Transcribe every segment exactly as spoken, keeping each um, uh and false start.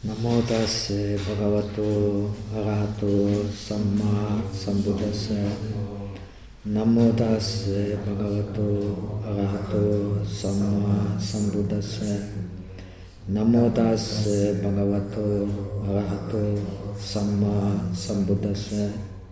Namo tassa bhagavato arahato samma sambuddhassa. Namo tassa bhagavato arahato samma sambuddhassa. Namo tassa bhagavato arahato samma sambuddhassa.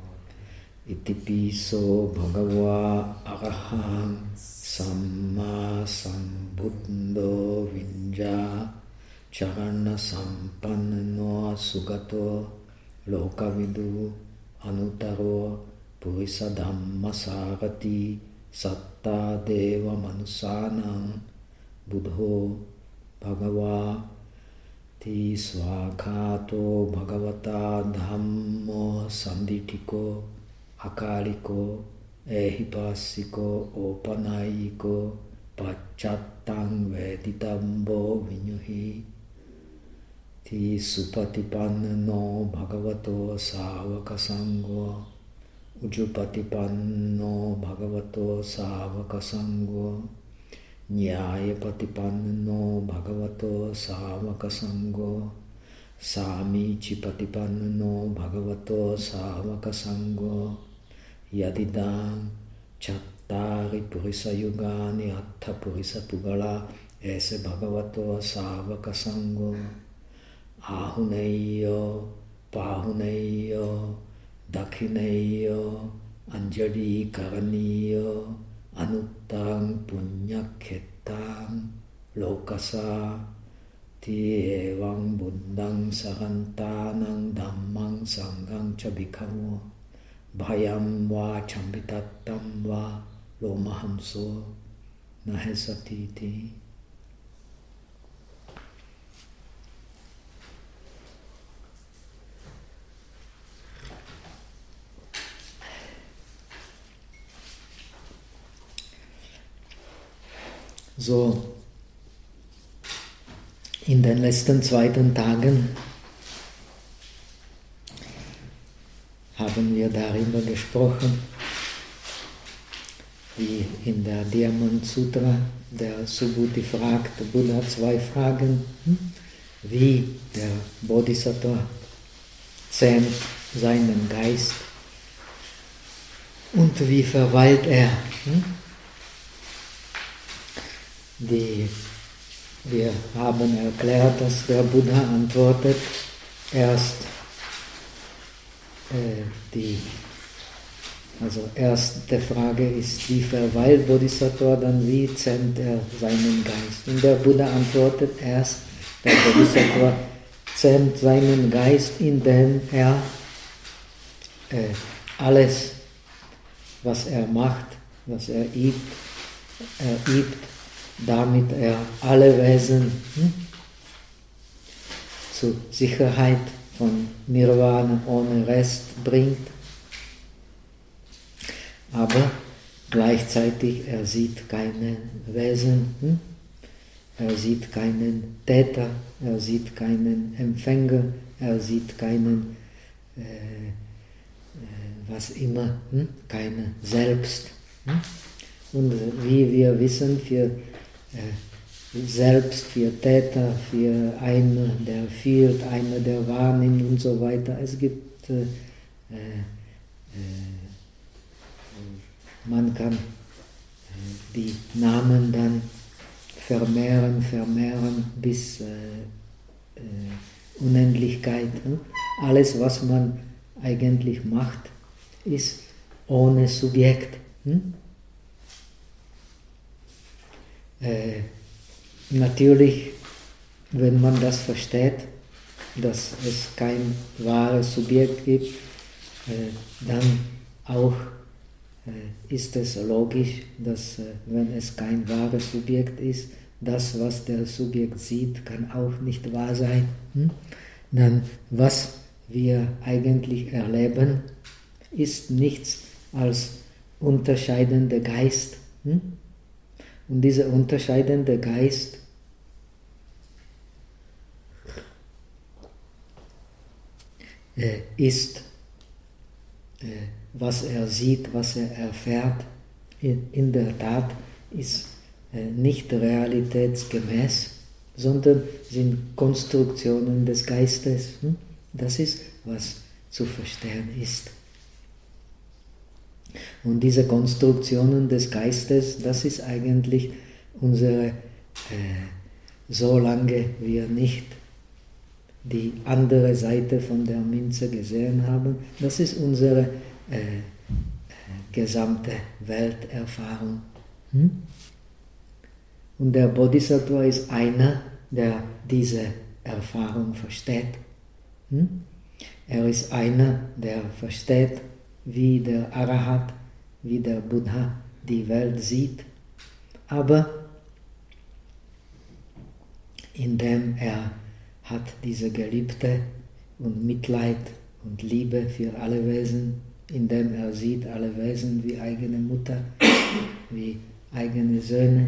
Itipiso bhagava araham samma sambuddho vinja charana sampanno sugato lokavidu anutaro purisa dhamma sarati satta deva manusanam buddho bhagava ti swakato bhagavata dhammo sanditiko akaliko ehipasiko opanayiko pacchattam veditambo vinyuhi ti supatipanno bhagavato savaka sangho ujupatipanno bhagavato savaka sangho nyayapatipanno bhagavato savaka sangho samicipatipanno bhagavato savaka sangho yadidam chattari purisa yugani atta purisa pugala ese bhagavato savaka sangho ahuneyo pahuneyo dakhineyo anjali karaniyo anuttang punyakhetang lokasa ti evang buddhang sarantanang dhammang sanghang cha bhikkhavu bhayam va chambitattam va lomahamso nahesatiti. So, in den letzten zweiten Tagen haben wir darüber gesprochen, wie in der Diamant Sutra der Subhuti fragt, Buddha zwei Fragen, wie der Bodhisattva zähmt seinen Geist und wie verweilt er. Die, wir haben erklärt, dass der Buddha antwortet, erst äh, die, also erste Frage ist, wie verweilt Bodhisattva, dann wie zähmt er seinen Geist. Und der Buddha antwortet erst, der Bodhisattva zähmt seinen Geist, indem er äh, alles, was er macht, was er übt, er übt, damit er alle Wesen hm, zur Sicherheit von Nirvana ohne Rest bringt. Aber gleichzeitig er sieht keinen Wesen, hm, er sieht keinen Täter, er sieht keinen Empfänger, er sieht keinen, äh, äh, was immer, hm, keine Selbst. Hm. Und wie wir wissen, für Selbst, für Täter, für einer, der fühlt, einer, der wahrnimmt und so weiter. Es gibt, äh, äh, man kann die Namen dann vermehren, vermehren bis äh, äh, Unendlichkeit. Hm? Alles, was man eigentlich macht, ist ohne Subjekt. Hm? Äh, natürlich, wenn man das versteht, dass es kein wahres Subjekt gibt, äh, dann auch äh, ist es logisch, dass äh, wenn es kein wahres Subjekt ist, das, was der Subjekt sieht, kann auch nicht wahr sein. Hm? Dann, was wir eigentlich erleben, ist nichts als unterscheidender Geist. Hm? Und dieser unterscheidende Geist äh, ist, äh, was er sieht, was er erfährt, in, in der Tat ist äh, nicht realitätsgemäß, sondern sind Konstruktionen des Geistes. Das ist, was zu verstehen ist. Und diese Konstruktionen des Geistes, das ist eigentlich unsere, äh, solange wir nicht die andere Seite von der Münze gesehen haben, das ist unsere äh, äh, gesamte Welterfahrung. Hm? Und der Bodhisattva ist einer, der diese Erfahrung versteht. Hm? Er ist einer, der versteht, wie der Arahat, wie der Buddha die Welt sieht, aber indem er hat diese Geliebte und Mitleid und Liebe für alle Wesen, indem er sieht alle Wesen wie eigene Mutter, wie eigene Söhne.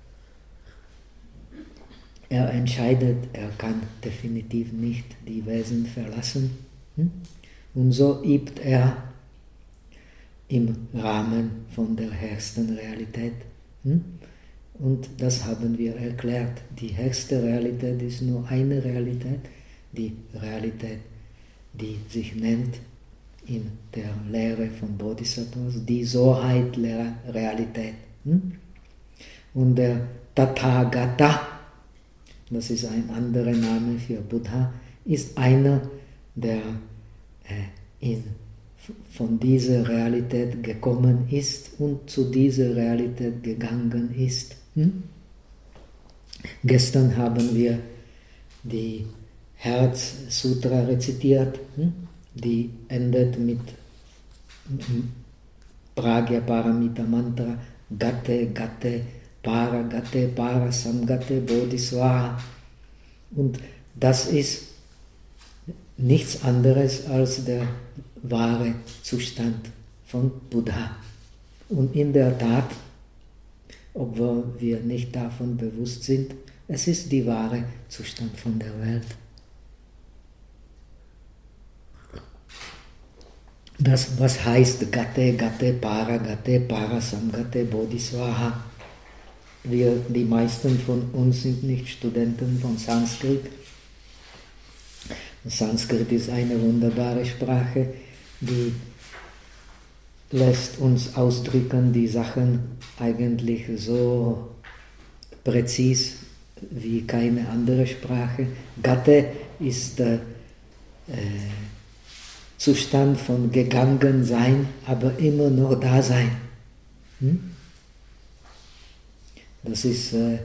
Er entscheidet, er kann definitiv nicht die Wesen verlassen. Und so übt er im Rahmen von der höchsten Realität. Und das haben wir erklärt. Die höchste Realität ist nur eine Realität, die Realität, die sich nennt in der Lehre von Bodhisattvas die Soheit-Realität. Und der Tathagata, das ist ein anderer Name für Buddha, ist einer, der äh, in, von dieser Realität gekommen ist und zu dieser Realität gegangen ist. Hm? Gestern haben wir die Herz-Sutra rezitiert, hm? Die endet mit Pragya Paramita Mantra, Gatte, Gatte, Para, Gatte, Para, Samgatte, Bodhisvaha. Und das ist nichts anderes als der wahre Zustand von Buddha. Und in der Tat, obwohl wir nicht davon bewusst sind, es ist der wahre Zustand von der Welt. Das, was heißt Gatte, Gatte, Para, Gatte, Para, Samgatte, Bodhisvaha? Wir, die meisten von uns sind nicht Studenten von Sanskrit. Sanskrit ist eine wunderbare Sprache, die lässt uns ausdrücken die Sachen eigentlich so präzis wie keine andere Sprache. Gatte ist der äh, Zustand von gegangen sein, aber immer noch da sein. Hm? Das ist äh, äh,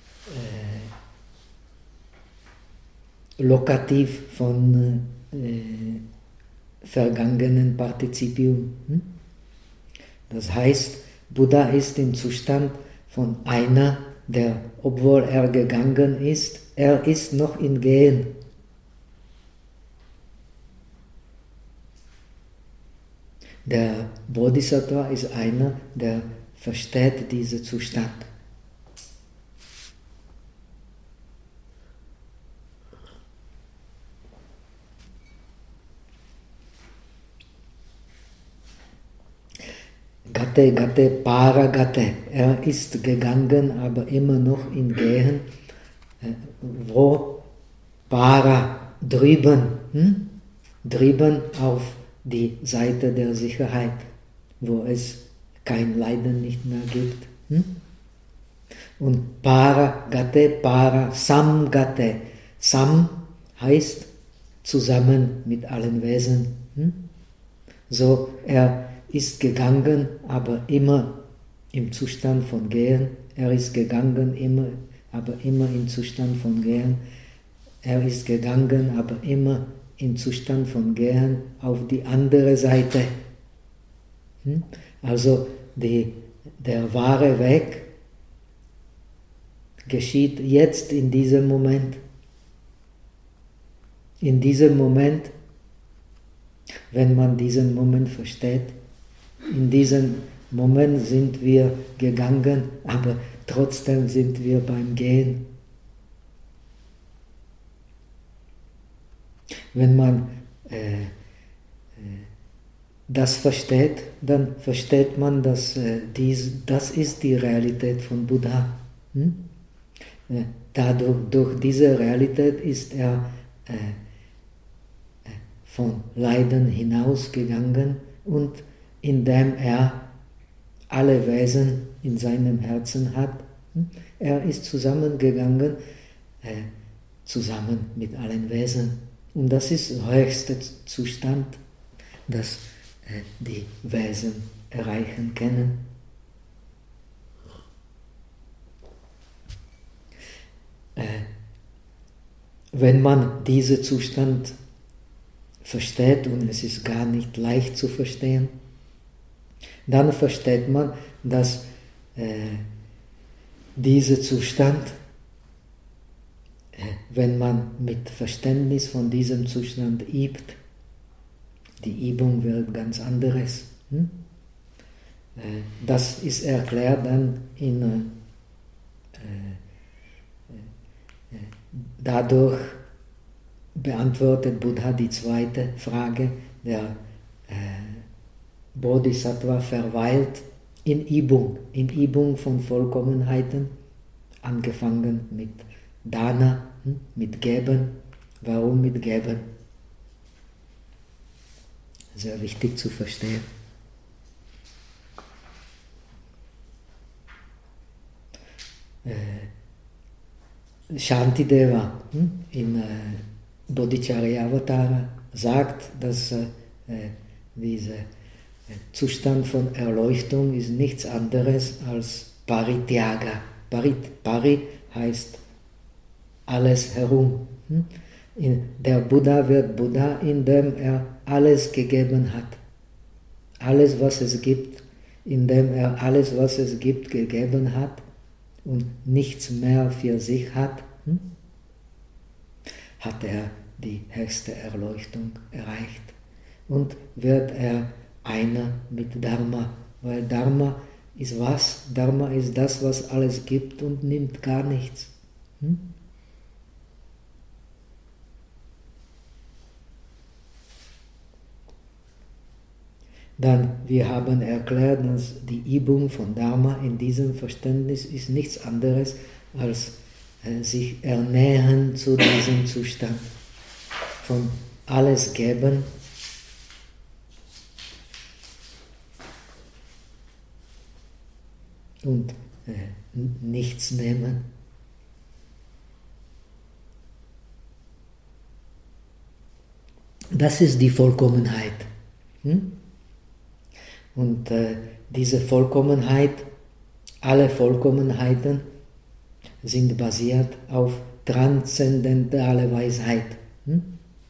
Lokativ von äh, vergangenen Partizipium. Hm? Das heißt, Buddha ist im Zustand von einer, der, obwohl er gegangen ist, er ist noch im Gehen. Der Bodhisattva ist einer, der versteht diesen Zustand. Gatte, Gatte, Para, Gatte. Er ist gegangen, aber immer noch im Gehen. Wo? Para, drüben. Hm? Drüben auf die Seite der Sicherheit, wo es kein Leiden nicht mehr gibt. Hm? Und Para, Gatte, Para, Sam, Gatte. Sam heißt zusammen mit allen Wesen. Hm? So, er ist gegangen, aber immer im Zustand von Gehen. Er ist gegangen, immer, aber immer im Zustand von Gehen. Er ist gegangen, aber immer im Zustand von Gehen auf die andere Seite. Also die, der wahre Weg geschieht jetzt in diesem Moment. In diesem Moment, wenn man diesen Moment versteht, in diesem Moment sind wir gegangen, aber trotzdem sind wir beim Gehen. Wenn man äh, das versteht, dann versteht man, dass äh, dies, das ist die Realität von Buddha. Hm? äh, dadurch, durch diese Realität ist er äh, von Leiden hinausgegangen und indem er alle Wesen in seinem Herzen hat, er ist zusammengegangen, äh, zusammen mit allen Wesen. Und das ist der höchste Zustand, das äh, die Wesen erreichen können. Äh, wenn man diesen Zustand versteht, und es ist gar nicht leicht zu verstehen, dann versteht man, dass äh, dieser Zustand, äh, wenn man mit Verständnis von diesem Zustand übt, die Übung wird ganz anderes. Hm? Äh, das ist erklärt dann in äh, äh, dadurch beantwortet Buddha die zweite Frage, der äh, Bodhisattva verweilt in Übung, in Übung von Vollkommenheiten, angefangen mit Dana, mit Geben. Warum mit Geben? Sehr wichtig zu verstehen. Äh, Shantideva in äh, Bodhicharya-Avatara sagt, dass äh, dieser Zustand von Erleuchtung ist nichts anderes als Parityaga. Parit, Pari heißt alles herum. Der Buddha wird Buddha, indem er alles gegeben hat. Alles, was es gibt, indem er alles, was es gibt, gegeben hat und nichts mehr für sich hat, hat er die höchste Erleuchtung erreicht. Und wird er einer mit Dharma, weil Dharma ist was? Dharma ist das, was alles gibt und nimmt gar nichts. Hm? Dann, wir haben erklärt, dass die Übung von Dharma in diesem Verständnis ist nichts anderes als äh, sich ernähren zu diesem Zustand von alles geben und äh, nichts nehmen. Das ist die Vollkommenheit. Hm? Und äh, diese Vollkommenheit, alle Vollkommenheiten sind basiert auf transzendentale Weisheit. Hm?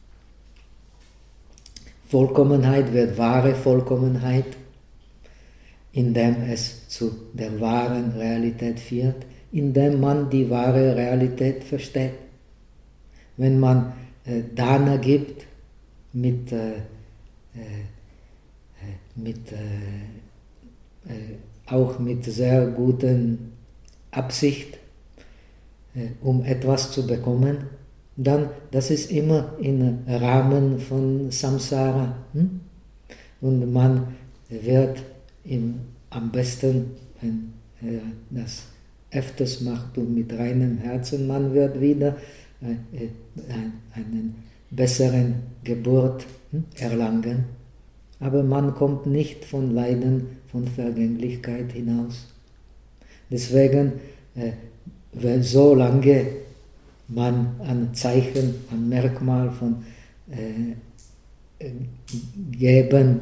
Vollkommenheit wird wahre Vollkommenheit, indem es zu der wahren Realität führt, indem man die wahre Realität versteht. Wenn man äh, Dana gibt, mit, äh, äh, mit, äh, äh, auch mit sehr guten Absicht, äh, um etwas zu bekommen, dann, das ist immer im Rahmen von Samsara. Hm? Und man wird im, am besten, wenn er das öfters macht und mit reinem Herzen, man wird wieder äh, ein, einen besseren Geburt hm, erlangen. Aber man kommt nicht von Leiden, von Vergänglichkeit hinaus. Deswegen, äh, wenn so lange man an Zeichen, an Merkmal von äh, Geben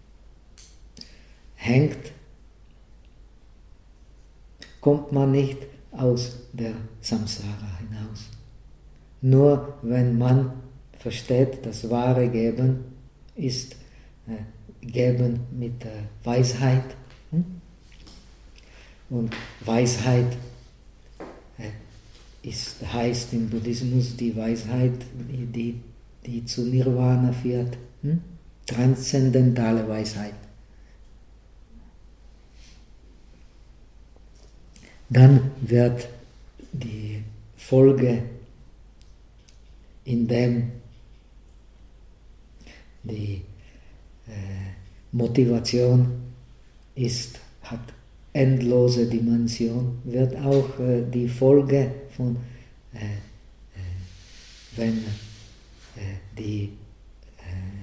hängt, kommt man nicht aus der Samsara hinaus. Nur wenn man versteht, das wahre Geben ist äh, Geben mit äh, Weisheit. Hm? Und Weisheit äh, ist, heißt im Buddhismus die Weisheit, die, die, die zu Nirvana führt. Hm? Transzendentale Weisheit. Dann wird die Folge, indem die äh, Motivation ist, hat endlose Dimension wird auch äh, die Folge von, äh, äh, wenn äh, die, äh,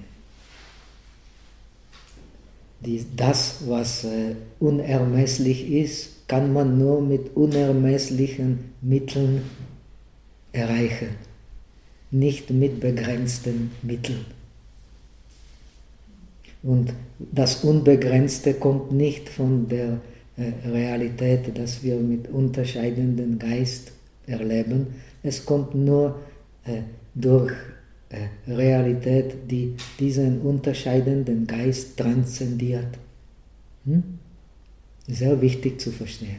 die, das, was äh, unermesslich ist, kann man nur mit unermesslichen Mitteln erreichen, nicht mit begrenzten Mitteln. Und das Unbegrenzte kommt nicht von der äh, Realität, dass wir mit unterscheidenden Geist erleben. Es kommt nur äh, durch äh, Realität, die diesen unterscheidenden Geist transzendiert. Hm? Sehr wichtig zu verstehen.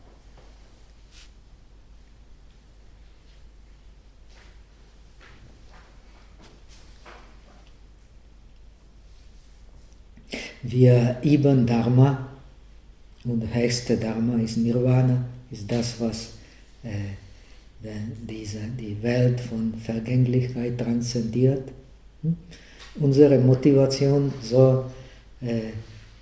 Wir üben Dharma, und höchste Dharma ist Nirvana, ist das, was äh, diese, die Welt von Vergänglichkeit transzendiert. Hm? Unsere Motivation soll äh, äh,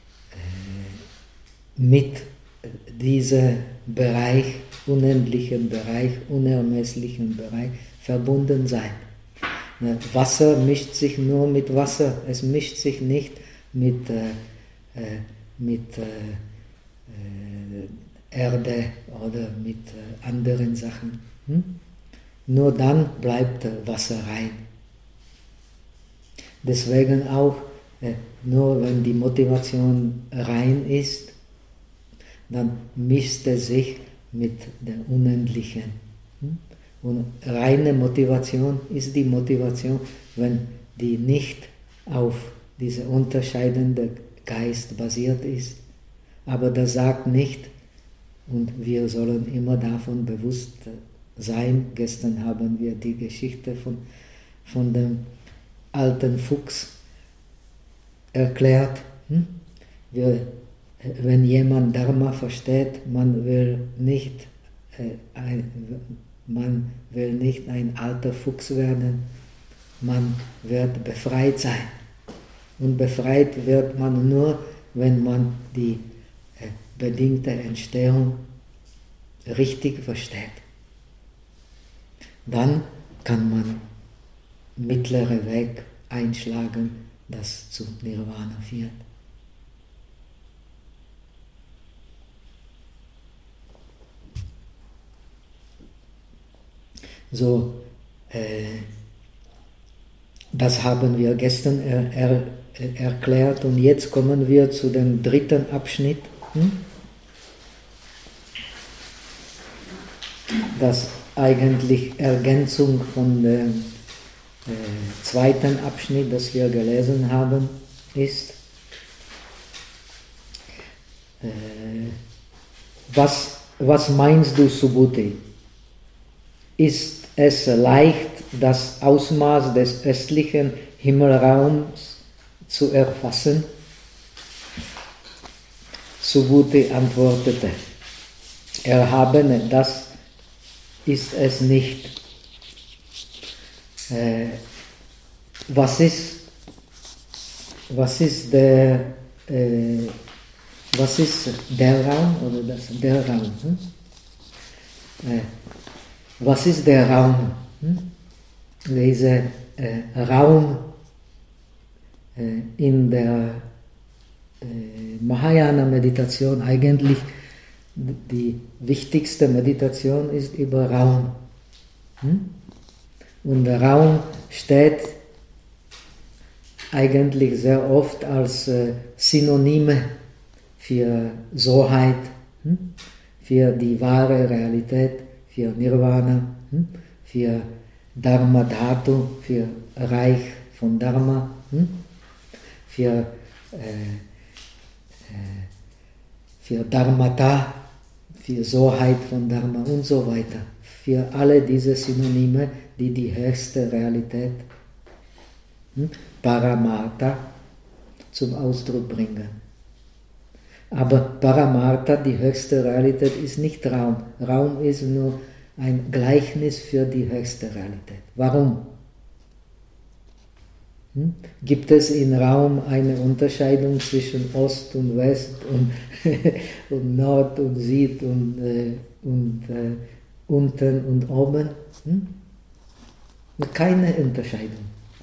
mit diesem Bereich, unendlichen Bereich, unermesslichen Bereich verbunden sein. Wasser mischt sich nur mit Wasser, es mischt sich nicht mit, äh, äh, mit äh, äh, Erde oder mit äh, anderen Sachen. Hm? Nur dann bleibt äh, Wasser rein. Deswegen auch, äh, nur wenn die Motivation rein ist, dann mischt es sich mit der Unendlichen. Hm? Und reine Motivation ist die Motivation, wenn die nicht auf dieser unterscheidende Geist basiert ist. Aber das sagt nicht, und wir sollen immer davon bewusst sein. Gestern haben wir die Geschichte von, von dem alten Fuchs erklärt. Hm? Wir, wenn jemand Dharma versteht, man will nicht, äh, ein, man will nicht ein alter Fuchs werden, man wird befreit sein. Und befreit wird man nur, wenn man die äh, bedingte Entstehung richtig versteht. Dann kann man mittleren Weg einschlagen, das zu Nirvana führt. So, äh, das haben wir gestern er, er, erklärt und jetzt kommen wir zu dem dritten Abschnitt. Hm? Das eigentlich Ergänzung von dem äh, zweiten Abschnitt, das wir gelesen haben, ist, äh, was, was meinst du, Subhuti? Ist es leicht, das Ausmaß des östlichen Himmelraums zu erfassen? Subhuti antwortete, Erhabene, das ist es nicht. Äh, was ist, was ist der, äh, was ist der Raum oder das, der Raum? Hm? Äh, was ist der Raum? Hm? Dieser äh, Raum äh, in der äh, Mahayana-Meditation, eigentlich die wichtigste Meditation ist über Raum. Hm? Und der Raum steht eigentlich sehr oft als äh, Synonyme für Soheit, hm? für die wahre Realität, für Nirvana, hm? für Dharma Dhatu, für Reich von Dharma, hm? für, äh, äh, für Dharmata, für Soheit von Dharma und so weiter. Für alle diese Synonyme, die die höchste Realität, hm? Paramartha, zum Ausdruck bringen. Aber Paramartha, die höchste Realität, ist nicht Raum. Raum ist nur ein Gleichnis für die höchste Realität. Warum? Hm? Gibt es in Raum eine Unterscheidung zwischen Ost und West und, und Nord und Süd und, äh, und äh, unten und oben? Hm? Keine Unterscheidung.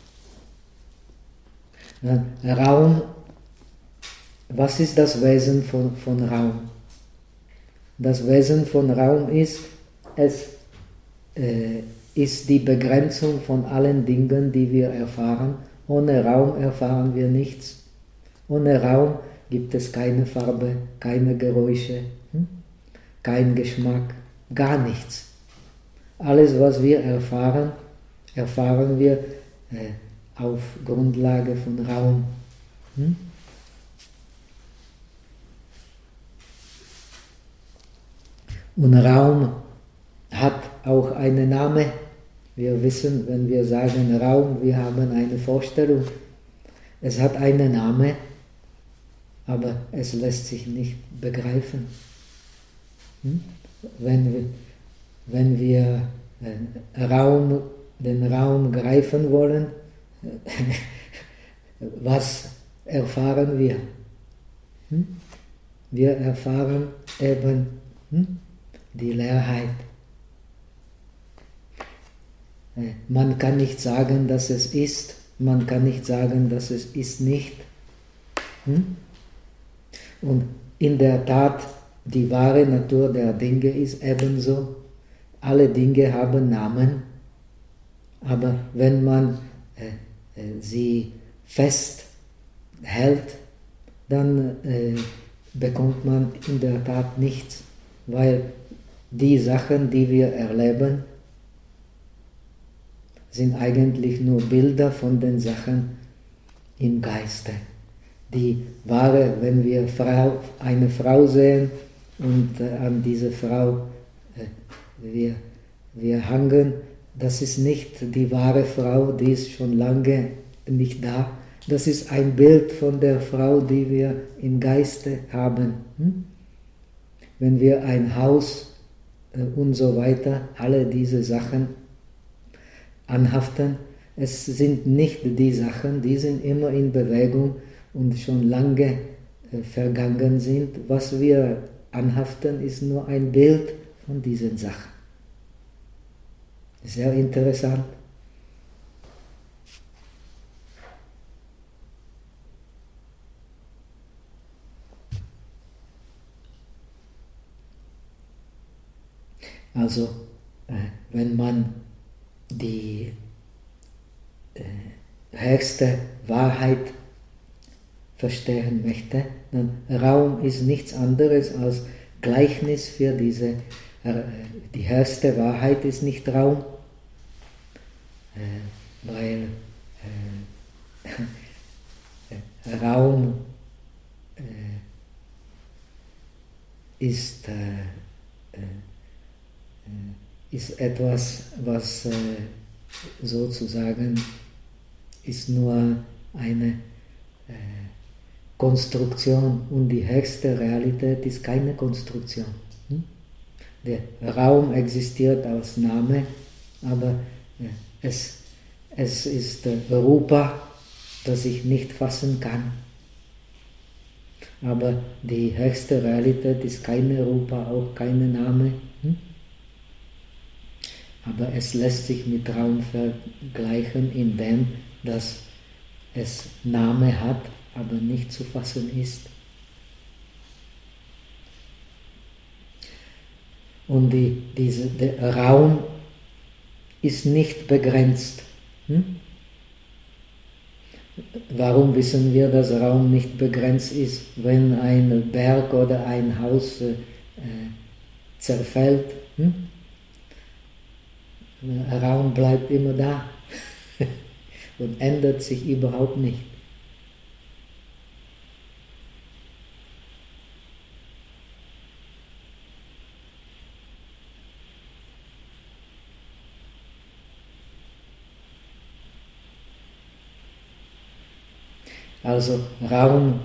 Ja, Raum, was ist das Wesen von, von Raum? Das Wesen von Raum ist, es äh, ist die Begrenzung von allen Dingen, die wir erfahren. Ohne Raum erfahren wir nichts. Ohne Raum gibt es keine Farbe, keine Geräusche, hm? kein Geschmack, gar nichts. Alles, was wir erfahren, erfahren wir äh, auf Grundlage von Raum. Hm? Und Raum hat auch einen Namen. Wir wissen, wenn wir sagen Raum, wir haben eine Vorstellung. Es hat einen Namen, aber es lässt sich nicht begreifen. Hm? Wenn wir, wenn wir äh, Raum, den Raum greifen wollen, was erfahren wir? Hm? Wir erfahren eben hm, die Leerheit. Man kann nicht sagen, dass es ist, man kann nicht sagen, dass es ist nicht. Hm? Und in der Tat, die wahre Natur der Dinge ist ebenso. Alle Dinge haben Namen, aber wenn man äh, äh, sie festhält, dann äh, bekommt man in der Tat nichts, weil die Sachen, die wir erleben, sind eigentlich nur Bilder von den Sachen im Geiste. Die wahre, wenn wir Frau, eine Frau sehen und äh, an diese Frau äh, wir, wir hangen, das ist nicht die wahre Frau, die ist schon lange nicht da. Das ist ein Bild von der Frau, die wir im Geiste haben. Hm? Wenn wir ein Haus äh, und so weiter, alle diese Sachen anhaften, es sind nicht die Sachen, die sind immer in Bewegung und schon lange äh, vergangen sind. Was wir anhaften, ist nur ein Bild von diesen Sachen. Sehr interessant. Also, äh, wenn man die äh, höchste Wahrheit verstehen möchte, dann Raum ist nichts anderes als Gleichnis für diese, äh, die höchste Wahrheit ist nicht Raum, äh, weil äh, Raum äh, ist äh, äh, ist etwas, was äh, sozusagen ist nur eine äh, Konstruktion und die höchste Realität ist keine Konstruktion. Hm? Der Raum existiert als Name, aber äh, es, es ist äh, Rupa, das ich nicht fassen kann. Aber die höchste Realität ist keine Rupa, auch keine Name. Hm? Aber es lässt sich mit Raum vergleichen, indem dass es Name hat, aber nicht zu fassen ist. Und die, diese, der Raum ist nicht begrenzt. Hm? Warum wissen wir, dass Raum nicht begrenzt ist? Wenn ein Berg oder ein Haus äh, zerfällt, hm? Raum bleibt immer da und ändert sich überhaupt nicht. Also Raum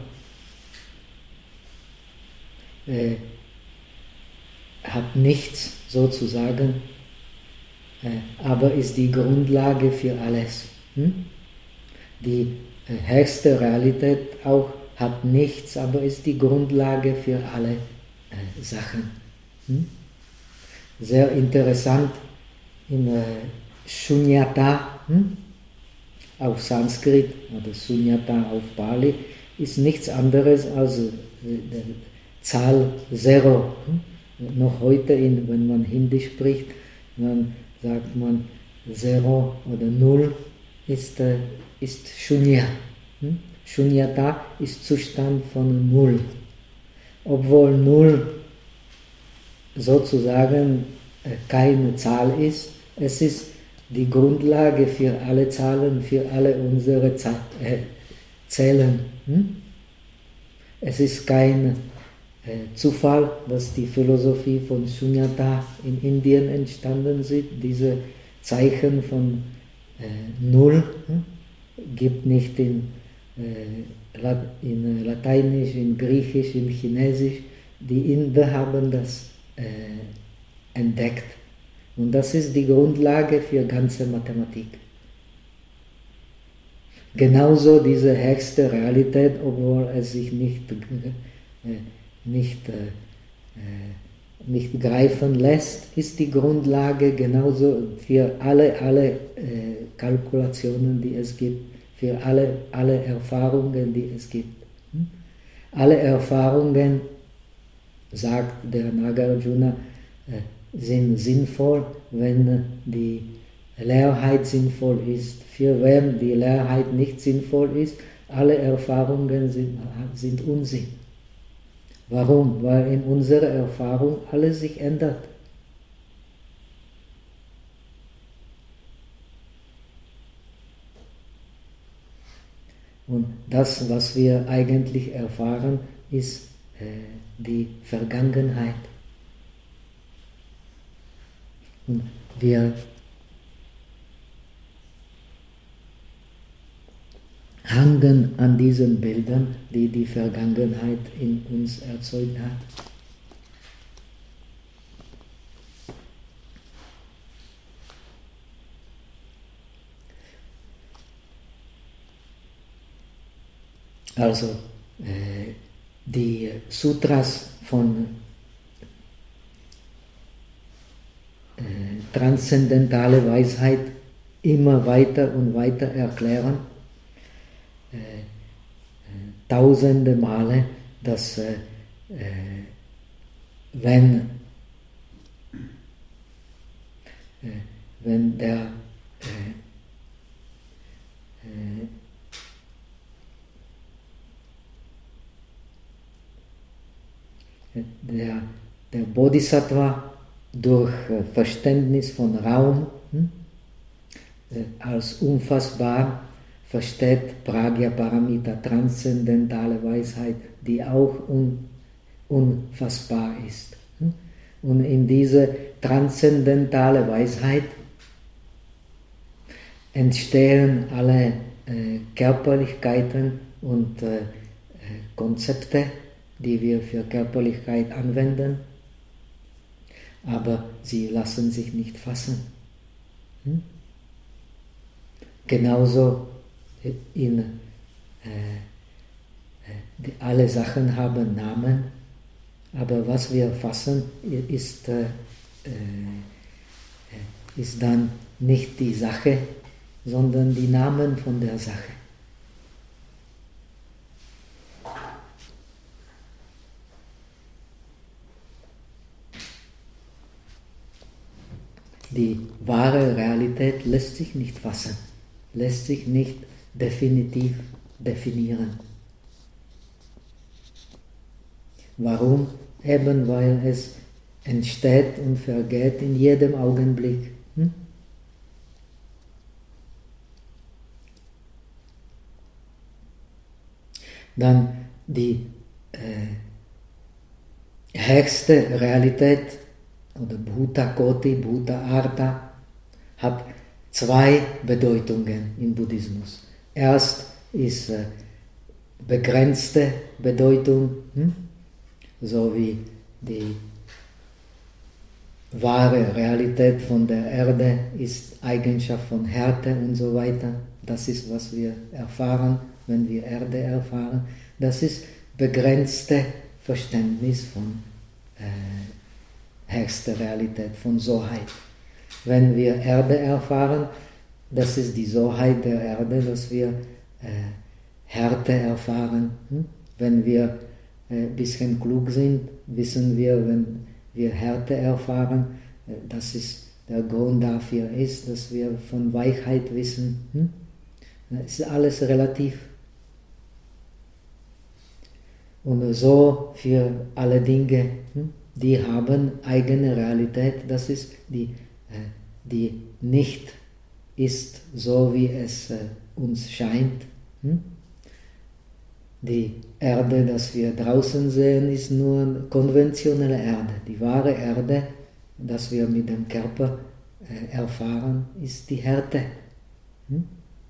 äh, hat nichts sozusagen, äh, aber ist die Grundlage für alles. Hm? die äh, höchste Realität auch hat nichts, aber ist die Grundlage für alle äh, Sachen. Hm? Sehr interessant in äh, Shunyata, hm? auf Sanskrit oder Sunyata auf Pali, ist nichts anderes als äh, die Zahl Zero. Hm? Noch heute, in, wenn man Hindi spricht, dann sagt man Zero oder Null ist, äh, ist Shunya. Hm? Shunyata ist Zustand von Null. Obwohl Null sozusagen äh, keine Zahl ist, es ist die Grundlage für alle Zahlen, für alle unsere Z äh, Zellen. Hm? Es ist kein äh, Zufall, dass die Philosophie von Shunyata in Indien entstanden ist. Diese Zeichen von äh, Null hm? gibt nicht in, äh, in Lateinisch, in Griechisch, in Chinesisch. Die Inder haben das äh, entdeckt. Und das ist die Grundlage für ganze Mathematik. Genauso diese höchste Realität, obwohl es sich nicht, äh, nicht, äh, nicht greifen lässt, ist die Grundlage genauso für alle, alle äh, Kalkulationen, die es gibt, für alle, alle Erfahrungen, die es gibt. Hm? Alle Erfahrungen, sagt der Nagarjuna, äh, sind sinnvoll, wenn die Leerheit sinnvoll ist. Für wen die Leerheit nicht sinnvoll ist, alle Erfahrungen sind, sind Unsinn. Warum? Weil in unserer Erfahrung alles sich ändert. Und das, was wir eigentlich erfahren, ist äh, die Vergangenheit. Und wir hangen an diesen Bildern, die die Vergangenheit in uns erzeugt hat. Also äh, die Sutras von äh, transzendentale Weisheit immer weiter und weiter erklären, äh, äh, tausende Male, dass äh, äh, wenn, äh, wenn der äh, äh, Der, der Bodhisattva durch Verständnis von Raum hm, als unfassbar versteht Pragya Paramita, transzendentale Weisheit, die auch un, unfassbar ist. Hm. Und in diese transzendentale Weisheit entstehen alle äh, Körperlichkeiten und äh, Konzepte, die wir für Körperlichkeit anwenden, aber sie lassen sich nicht fassen. Hm? Genauso in, äh, die, alle Sachen haben Namen, aber was wir fassen, ist, äh, ist dann nicht die Sache, sondern die Namen von der Sache. Die wahre Realität lässt sich nicht fassen, lässt sich nicht definitiv definieren. Warum? Eben weil es entsteht und vergeht in jedem Augenblick. Hm? Dann die äh, höchste Realität oder Bhuta Koti, Bhuta Artha, hat zwei Bedeutungen im Buddhismus. Erst ist äh, begrenzte Bedeutung, hm? so wie die wahre Realität von der Erde ist Eigenschaft von Härte und so weiter. Das ist, was wir erfahren, wenn wir Erde erfahren. Das ist begrenzte Verständnis von äh, höchster Realität, von Soheit. Wenn wir Erde erfahren, das ist die Soheit der Erde, dass wir äh, Härte erfahren. Hm? Wenn wir ein äh, bisschen klug sind, wissen wir, wenn wir Härte erfahren, äh, dass es der Grund dafür ist, dass wir von Weichheit wissen. Hm? Es ist alles relativ. Und so für alle Dinge, hm? Die haben eigene Realität, das ist die, äh, die nicht ist so, wie es äh, uns scheint. Hm? Die Erde, das wir draußen sehen, ist nur eine konventionelle Erde. Die wahre Erde, das wir mit dem Körper äh, erfahren, ist die Härte. Hm?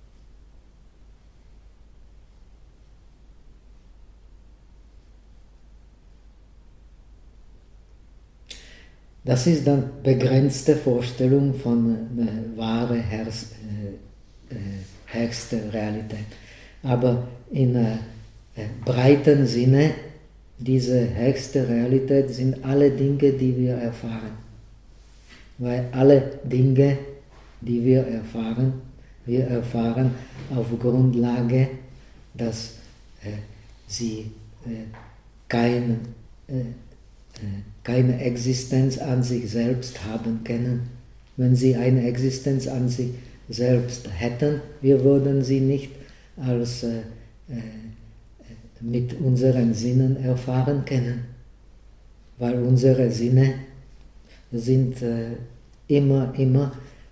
Das ist dann begrenzte Vorstellung von äh, wahre Herz, äh, äh, höchste Realität. Aber in äh, breiten Sinne, diese höchste Realität sind alle Dinge, die wir erfahren. Weil alle Dinge, die wir erfahren, wir erfahren auf Grundlage, dass äh, sie äh, kein, äh, keine Existenz an sich selbst haben können. Wenn sie eine Existenz an sich selbst hätten, wir würden sie nicht als äh, mit unseren Sinnen erfahren können, weil unsere Sinne sind äh, immer, immer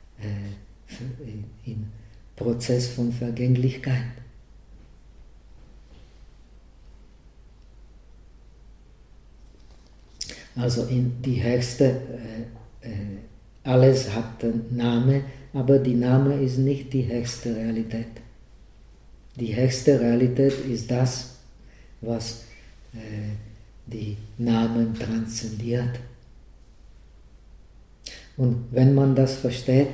äh, im Prozess von Vergänglichkeit. Also in die höchste, äh, äh, alles hat einen Namen, aber die Name ist nicht die höchste Realität. Die höchste Realität ist das, was äh, die Namen transzendiert. Und wenn man das versteht,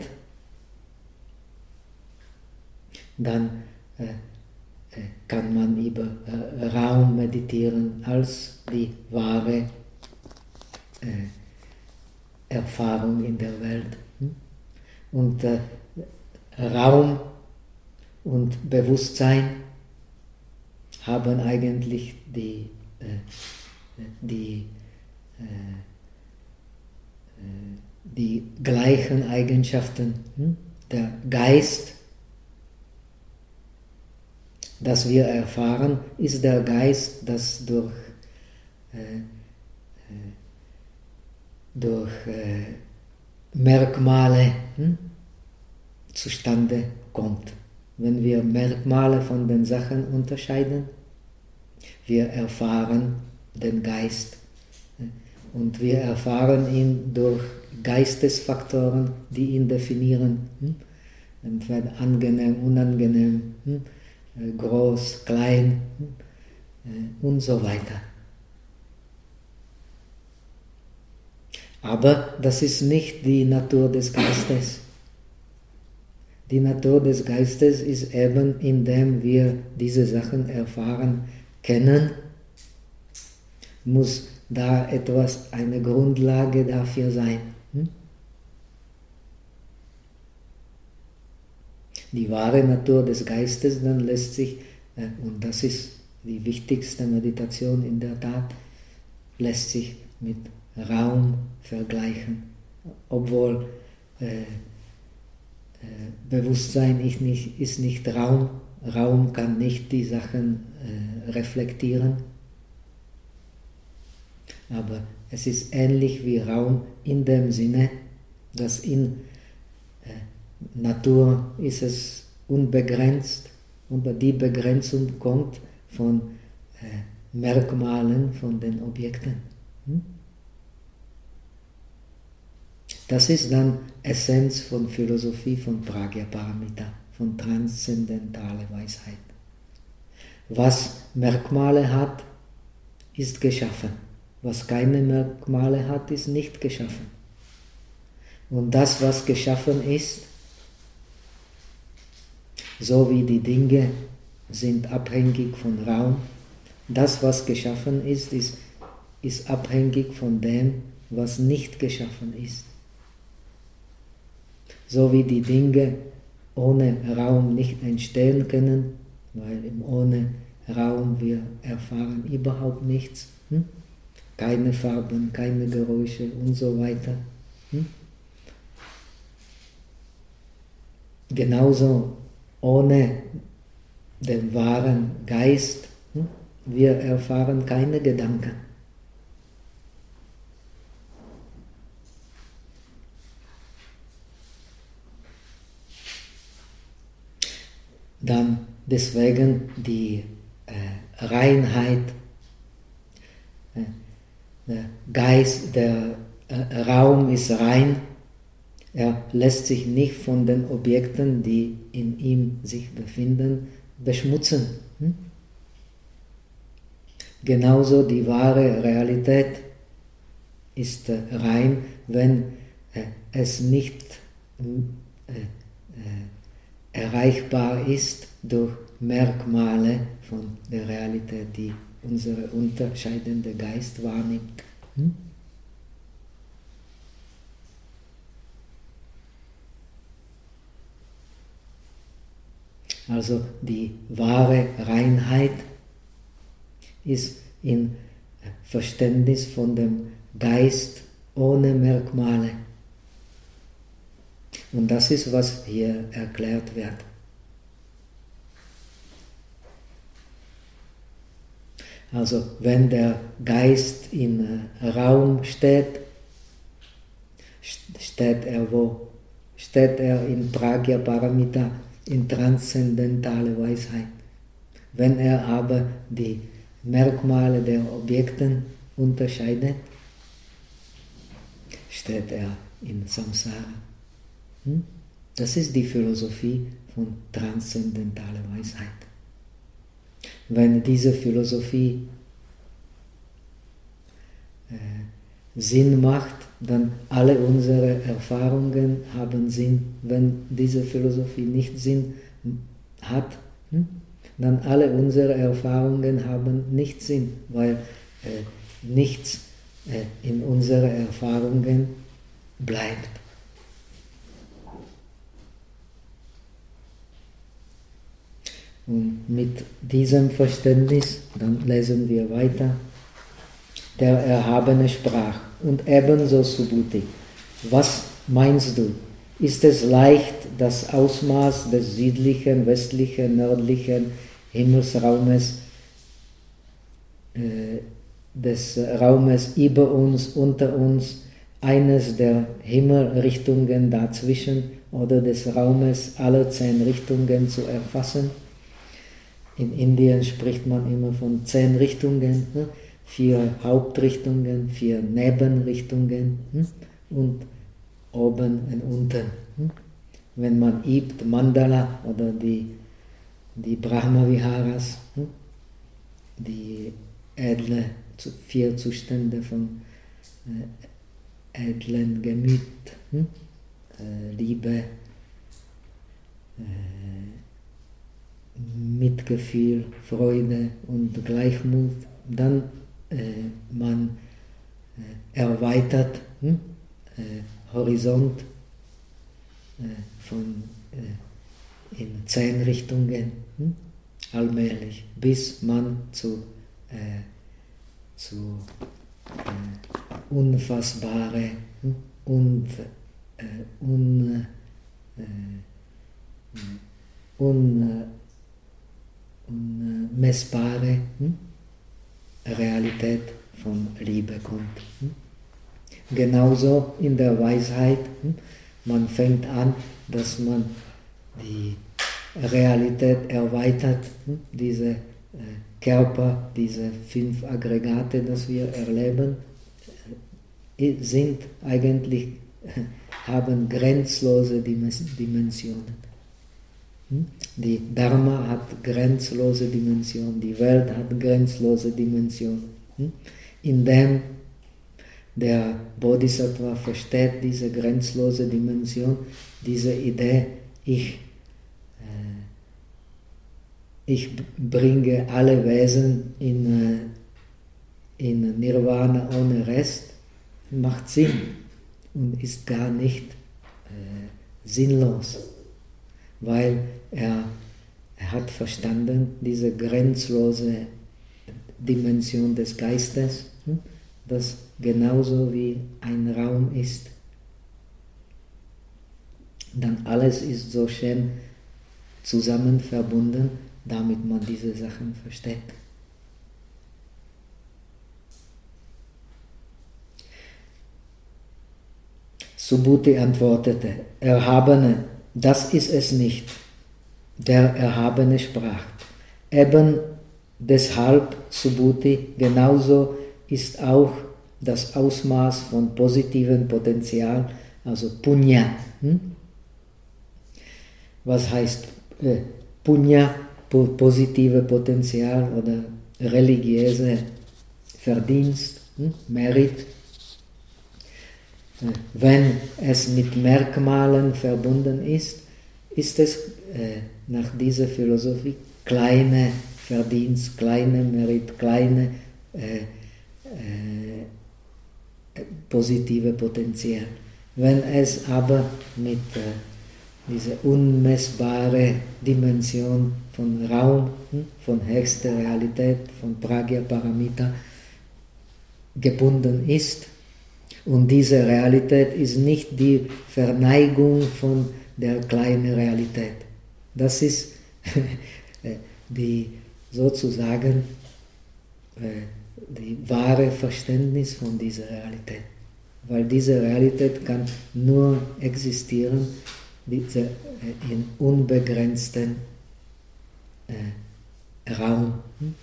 dann äh, äh, kann man über äh, Raum meditieren als die wahre äh, Erfahrung in der Welt. Und äh, Raum und Bewusstsein haben eigentlich die, äh, die, äh, die gleichen Eigenschaften. Der Geist, das wir erfahren, ist der Geist, das durch, äh, durch äh, Merkmale hm, zustande kommt. Wenn wir Merkmale von den Sachen unterscheiden, wir erfahren den Geist. Und wir erfahren ihn durch Geistesfaktoren, die ihn definieren. Entweder angenehm, unangenehm, groß, klein und so weiter. Aber das ist nicht die Natur des Geistes. Die Natur des Geistes ist eben, indem wir diese Sachen erfahren kennen, muss da etwas, eine Grundlage dafür sein. Die wahre Natur des Geistes, dann lässt sich, und das ist die wichtigste Meditation in der Tat, lässt sich mit Raum vergleichen, obwohl äh, Bewusstsein ist nicht, ist nicht Raum. Raum kann nicht die Sachen äh, reflektieren. Aber es ist ähnlich wie Raum in dem Sinne, dass in äh, Natur ist es unbegrenzt, und die Begrenzung kommt von äh, Merkmalen von den Objekten. Hm? Das ist dann Essenz von Philosophie von Prajnaparamita, von transzendentaler Weisheit. Was Merkmale hat, ist geschaffen. Was keine Merkmale hat, ist nicht geschaffen. Und das, was geschaffen ist, so wie die Dinge sind abhängig von Raum, das, was geschaffen ist, ist, ist abhängig von dem, was nicht geschaffen ist. So wie die Dinge ohne Raum nicht entstehen können, weil ohne Raum wir erfahren überhaupt nichts. Hm? Keine Farben, keine Geräusche und so weiter. Hm? Genauso ohne den wahren Geist, hm? wir erfahren keine Gedanken. Dann deswegen die äh, Reinheit, äh, der Geist, der äh, Raum ist rein, er lässt sich nicht von den Objekten, die in ihm sich befinden, beschmutzen. Hm? Genauso die wahre Realität ist äh, rein, wenn äh, es nicht äh, äh, erreichbar ist durch Merkmale von der Realität, die unsere unterscheidende Geist wahrnimmt. Hm? Also die wahre Reinheit ist in Verständnis von dem Geist ohne Merkmale. Und das ist, was hier erklärt wird. Also wenn der Geist in Raum steht, steht er wo? Steht er in Pragya Paramita, in transzendentale Weisheit. Wenn er aber die Merkmale der Objekte unterscheidet, steht er in Samsara. Das ist die Philosophie von transzendentaler Weisheit. Wenn diese Philosophie äh, Sinn macht, dann alle unsere Erfahrungen haben Sinn. Wenn diese Philosophie nicht Sinn hat, hm, dann alle unsere Erfahrungen haben nicht Sinn, weil äh, nichts äh, in unseren Erfahrungen bleibt. Und mit diesem Verständnis, dann lesen wir weiter, der Erhabene sprach, und ebenso Subhuti, was meinst du? Ist es leicht, das Ausmaß des südlichen, westlichen, nördlichen Himmelsraumes, äh, des Raumes über uns, unter uns, eines der Himmelrichtungen dazwischen oder des Raumes aller zehn Richtungen zu erfassen? In Indien spricht man immer von zehn Richtungen, ne? Vier Hauptrichtungen, vier Nebenrichtungen hm? und oben und unten. Hm? Wenn man übt, Mandala oder die, die Brahma-Viharas, hm? die edle vier Zustände von äh, edlen Gemüt, hm? äh, Liebe, äh, Mitgefühl, Freude und Gleichmut, dann äh, man äh, erweitert hm? äh, Horizont äh, von äh, in zehn Richtungen, hm? allmählich, bis man zu, äh, zu äh, unfassbare hm? und äh, un, äh, un, unmessbare hm? Realität von Liebe kommt. Hm? Genauso in der Weisheit, hm? man fängt an, dass man die Realität erweitert, hm? diese äh, Körper, diese fünf Aggregate, das wir erleben, äh, sind eigentlich, äh, haben grenzlose Dimensionen. Die Dharma hat grenzlose Dimensionen, die Welt hat grenzlose Dimensionen. Indem der Bodhisattva versteht diese grenzlose Dimension, diese Idee, ich, äh, ich bringe alle Wesen in, äh, in Nirvana ohne Rest, macht Sinn und ist gar nicht äh, sinnlos, weil er, er hat verstanden, diese grenzlose Dimension des Geistes, das genauso wie ein Raum ist. Dann alles ist so schön zusammen verbunden, damit man diese Sachen versteht. Subhuti antwortete, Erhabene, das ist es nicht. Der Erhabene sprach, eben deshalb, Subhuti, genauso ist auch das Ausmaß von positivem Potenzial, also Punya. Hm? Was heißt äh, Punya, po positive Potenzial oder religiöse Verdienst, hm? Merit? Wenn es mit Merkmalen verbunden ist, ist es äh, nach dieser Philosophie kleine Verdienst, kleine Merit, kleine äh, äh, positive Potenzial. Wenn es aber mit äh, dieser unmessbaren Dimension von Raum, hm, von höchster Realität, von Pragya Paramita gebunden ist, und diese Realität ist nicht die Verneigung von der kleinen Realität. Das ist die sozusagen die wahre Verständnis von dieser Realität. Weil diese Realität kann nur existieren diese, in unbegrenzten äh, Raum.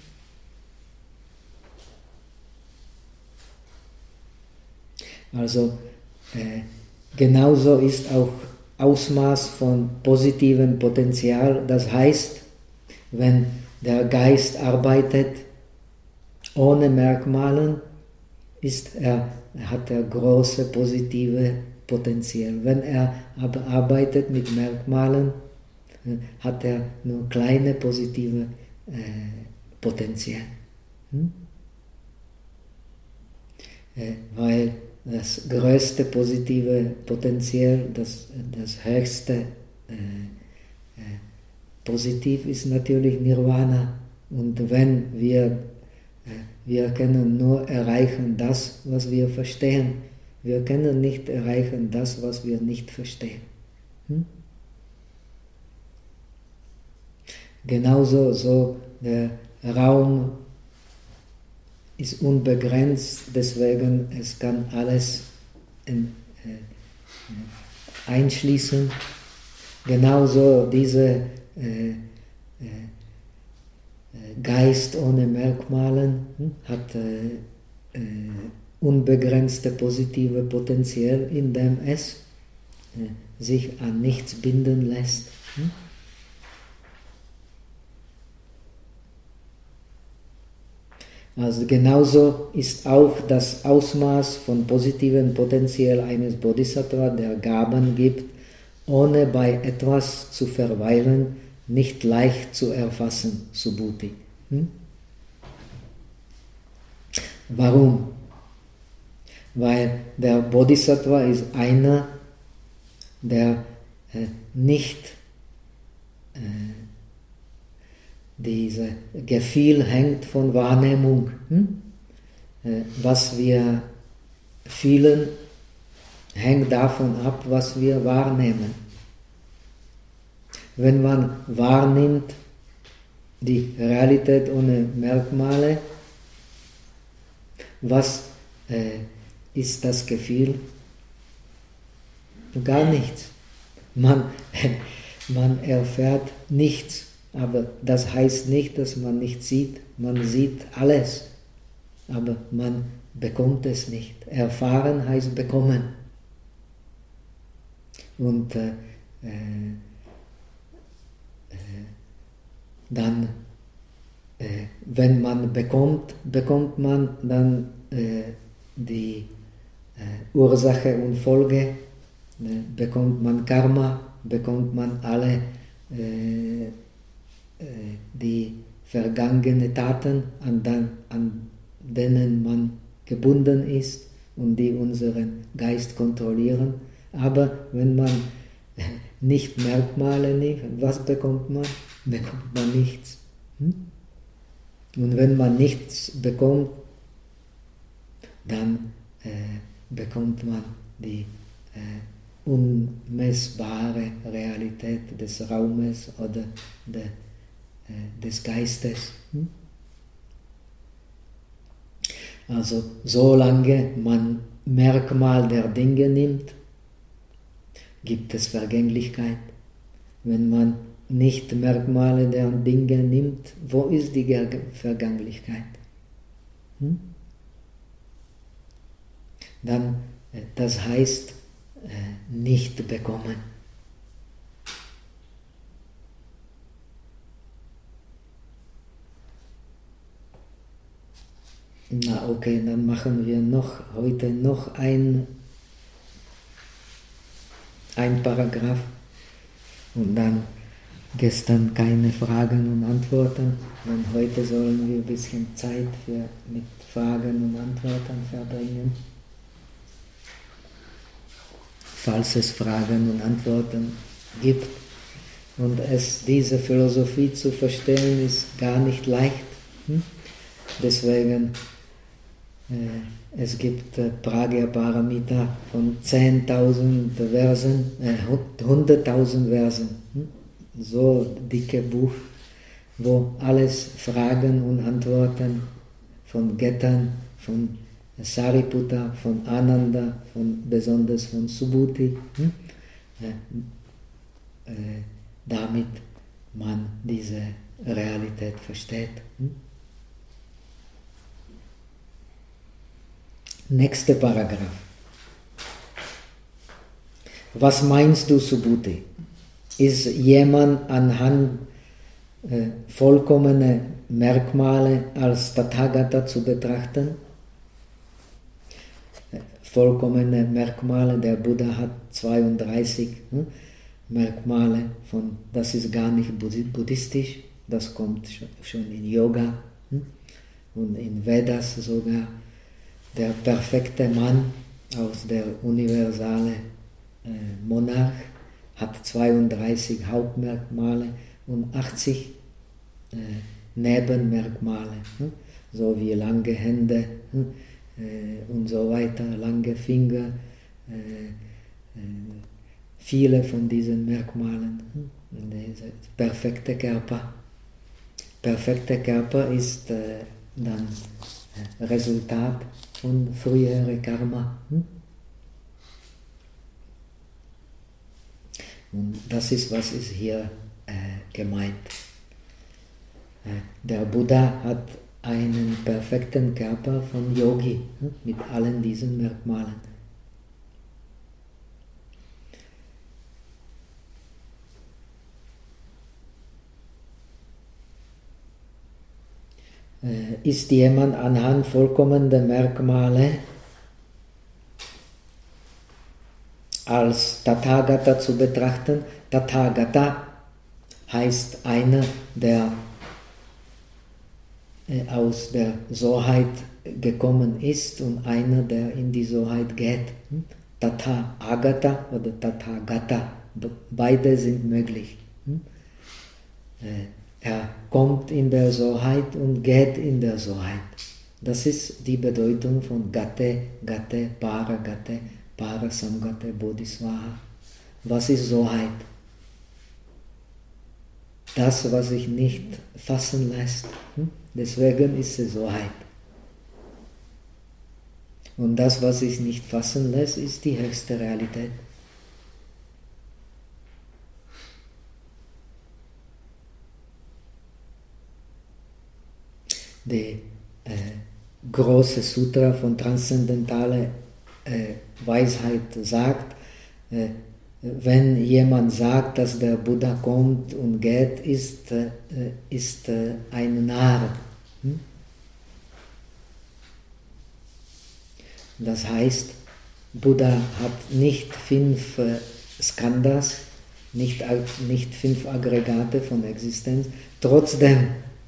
Also äh, genauso ist auch Ausmaß von positivem Potenzial, das heißt, wenn der Geist arbeitet ohne Merkmalen, ist er, hat er große positive Potenzial. Wenn er aber arbeitet mit Merkmalen, äh, hat er nur kleine positive äh, Potenzial. Hm? Äh, weil das größte positive Potenzial, das, das höchste äh, äh, Positiv ist natürlich Nirvana. Und wenn wir, äh, wir können nur erreichen das, was wir verstehen. Wir können nicht erreichen das, was wir nicht verstehen. Hm? Genauso so der Raum ist unbegrenzt, deswegen es kann alles in, äh, einschließen. Genauso dieser äh, äh, Geist ohne Merkmalen hm, hat äh, äh, unbegrenzte positive Potenzial, indem es äh, sich an nichts binden lässt. Hm? Also genauso ist auch das Ausmaß von positivem Potenzial eines Bodhisattva, der Gaben gibt, ohne bei etwas zu verweilen, nicht leicht zu erfassen, Subhuti. Hm? Warum? Weil der Bodhisattva ist einer, der äh, nicht äh, dieses Gefühl hängt von Wahrnehmung. Hm? Äh, was wir fühlen, hängt davon ab, was wir wahrnehmen. Wenn man wahrnimmt die Realität ohne Merkmale, was äh, ist das Gefühl? Gar nichts. Man, man erfährt nichts, aber das heißt nicht, dass man nichts sieht. Man sieht alles, aber man bekommt es nicht. Erfahren heißt bekommen. Und äh, äh, dann, äh, wenn man bekommt, bekommt man dann äh, die äh, Ursache und Folge, äh, bekommt man Karma, bekommt man alle äh, äh, die vergangenen Taten, an, dan, an denen man gebunden ist und die unseren Geist kontrollieren. Aber wenn man nicht Merkmale nimmt, was bekommt man? Bekommt man nichts. Hm? Und wenn man nichts bekommt, dann äh, bekommt man die äh, unmessbare Realität des Raumes oder de, äh, des Geistes. Hm? Also solange man Merkmal der Dinge nimmt, gibt es Vergänglichkeit. Wenn man nicht Merkmale der Dinge nimmt, wo ist die Vergänglichkeit? Hm? Dann, das heißt, nicht bekommen. Na okay, dann machen wir noch heute noch ein, ein Paragraph und dann gestern keine Fragen und Antworten. Und heute sollen wir ein bisschen Zeit für, mit Fragen und Antworten verbringen. Falls es Fragen und Antworten gibt. Und es, diese Philosophie zu verstehen, ist gar nicht leicht. Hm? Deswegen, äh, es gibt äh, Pragya Paramita von zehntausend Versen, äh, hunderttausend Versen. Hm? So dicke Buch, wo alles Fragen und Antworten von Göttern, von Sariputta, von Ananda, von, besonders von Subhuti, hm? äh, äh, damit man diese Realität versteht. Hm? Nächster Paragraph. Was meinst du, Subhuti? Ist jemand anhand äh, vollkommener Merkmale als Tathagata zu betrachten? Vollkommene Merkmale, der Buddha hat zweiunddreißig hm, Merkmale, von, das ist gar nicht buddhistisch, das kommt schon in Yoga hm, und in Vedas sogar. Der perfekte Mann aus der universale äh, Monarch hat zweiunddreißig Hauptmerkmale und achtzig äh, Nebenmerkmale, hm? So wie lange Hände hm? äh, und so weiter, lange Finger, äh, äh, viele von diesen Merkmalen. Hm? Dieser perfekte Körper. Perfekter Körper ist äh, dann äh, Resultat von früherem Karma. Hm? Und das ist, was ist hier äh, gemeint. Äh, der Buddha hat einen perfekten Körper von Yogi hm? mit allen diesen Merkmalen. Äh, ist jemand anhand vollkommener Merkmale als Tathagata zu betrachten? Tathagata heißt einer, der äh, aus der Soheit gekommen ist und einer, der in die Soheit geht. Hm? Tathagata oder Tathagata, beide sind möglich. Hm? Äh, Er kommt in der Soheit und geht in der Soheit. Das ist die Bedeutung von Gate, Gate, Para, Gate, Para, Samgate, Bodhisvaha. Was ist Soheit? Das, was sich nicht fassen lässt. Deswegen ist es Soheit. Und das, was sich nicht fassen lässt, ist die höchste Realität. Die äh, große Sutra von transzendentaler äh, Weisheit sagt, äh, wenn jemand sagt, dass der Buddha kommt und geht, ist, äh, ist äh, ein Narr. Hm? Das heißt, Buddha hat nicht fünf äh, Skandhas, nicht, nicht fünf Aggregate von Existenz, trotzdem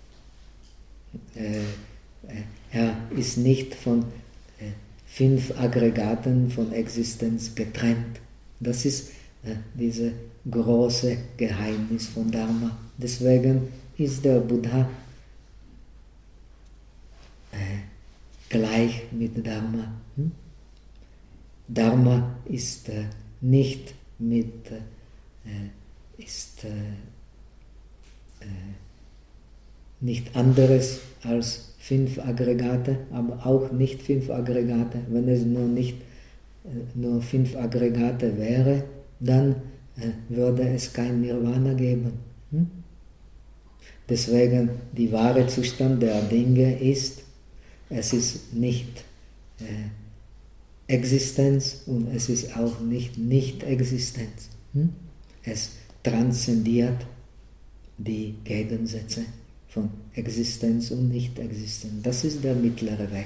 äh, er ist nicht von äh, fünf Aggregaten von Existenz getrennt. Das ist äh, dieses große Geheimnis von Dharma. Deswegen ist der Buddha äh, gleich mit Dharma. Hm? Dharma ist äh, nicht mit äh, ist äh, äh, nicht anderes als fünf Aggregate, aber auch nicht fünf Aggregate. Wenn es nur nicht äh, nur fünf Aggregate wäre, dann äh, würde es kein Nirvana geben. Hm? Deswegen die wahre Zustand der Dinge ist, es ist nicht äh, Existenz und es ist auch nicht Nicht-Existenz. Hm? Es transzendiert die Gegensätze von Existenz und Nicht-Existenz. Das ist der mittlere Weg.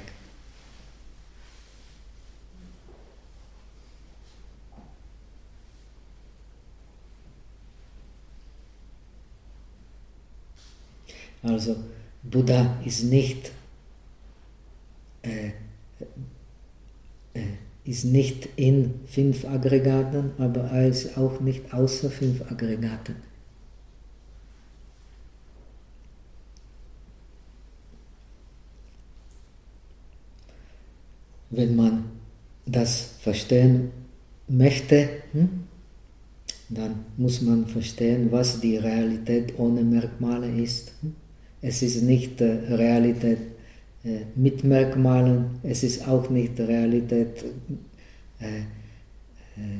Also Buddha ist nicht, äh, äh, ist nicht in fünf Aggregaten, aber er ist auch nicht außer fünf Aggregaten. Wenn man das verstehen möchte, hm, dann muss man verstehen, was die Realität ohne Merkmale ist. Es ist nicht äh, Realität äh, mit Merkmalen, es ist auch nicht Realität äh, äh,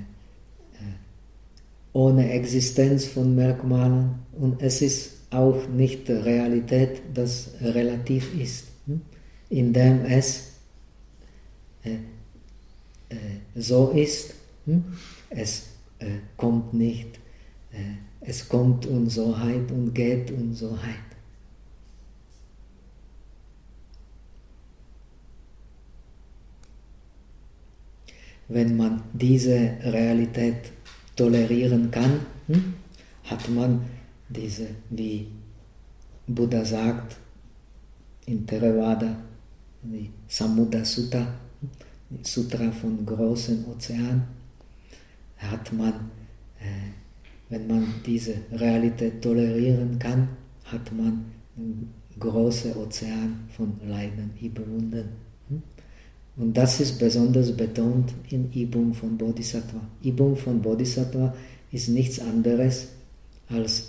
ohne Existenz von Merkmalen und es ist auch nicht Realität, das relativ ist, hm, indem es äh, äh, so ist, hm, es äh, kommt nicht, äh, es kommt Unsoheit und geht Unsoheit. Wenn man diese Realität tolerieren kann, hm, hat man diese, wie Buddha sagt, in Theravada, die Samudra Sutta, Sutra von großen Ozean, hat man, äh, wenn man diese Realität tolerieren kann, hat man einen großen Ozean von Leiden überwunden. Hm? Und das ist besonders betont in Übung von Bodhisattva. Übung von Bodhisattva ist nichts anderes als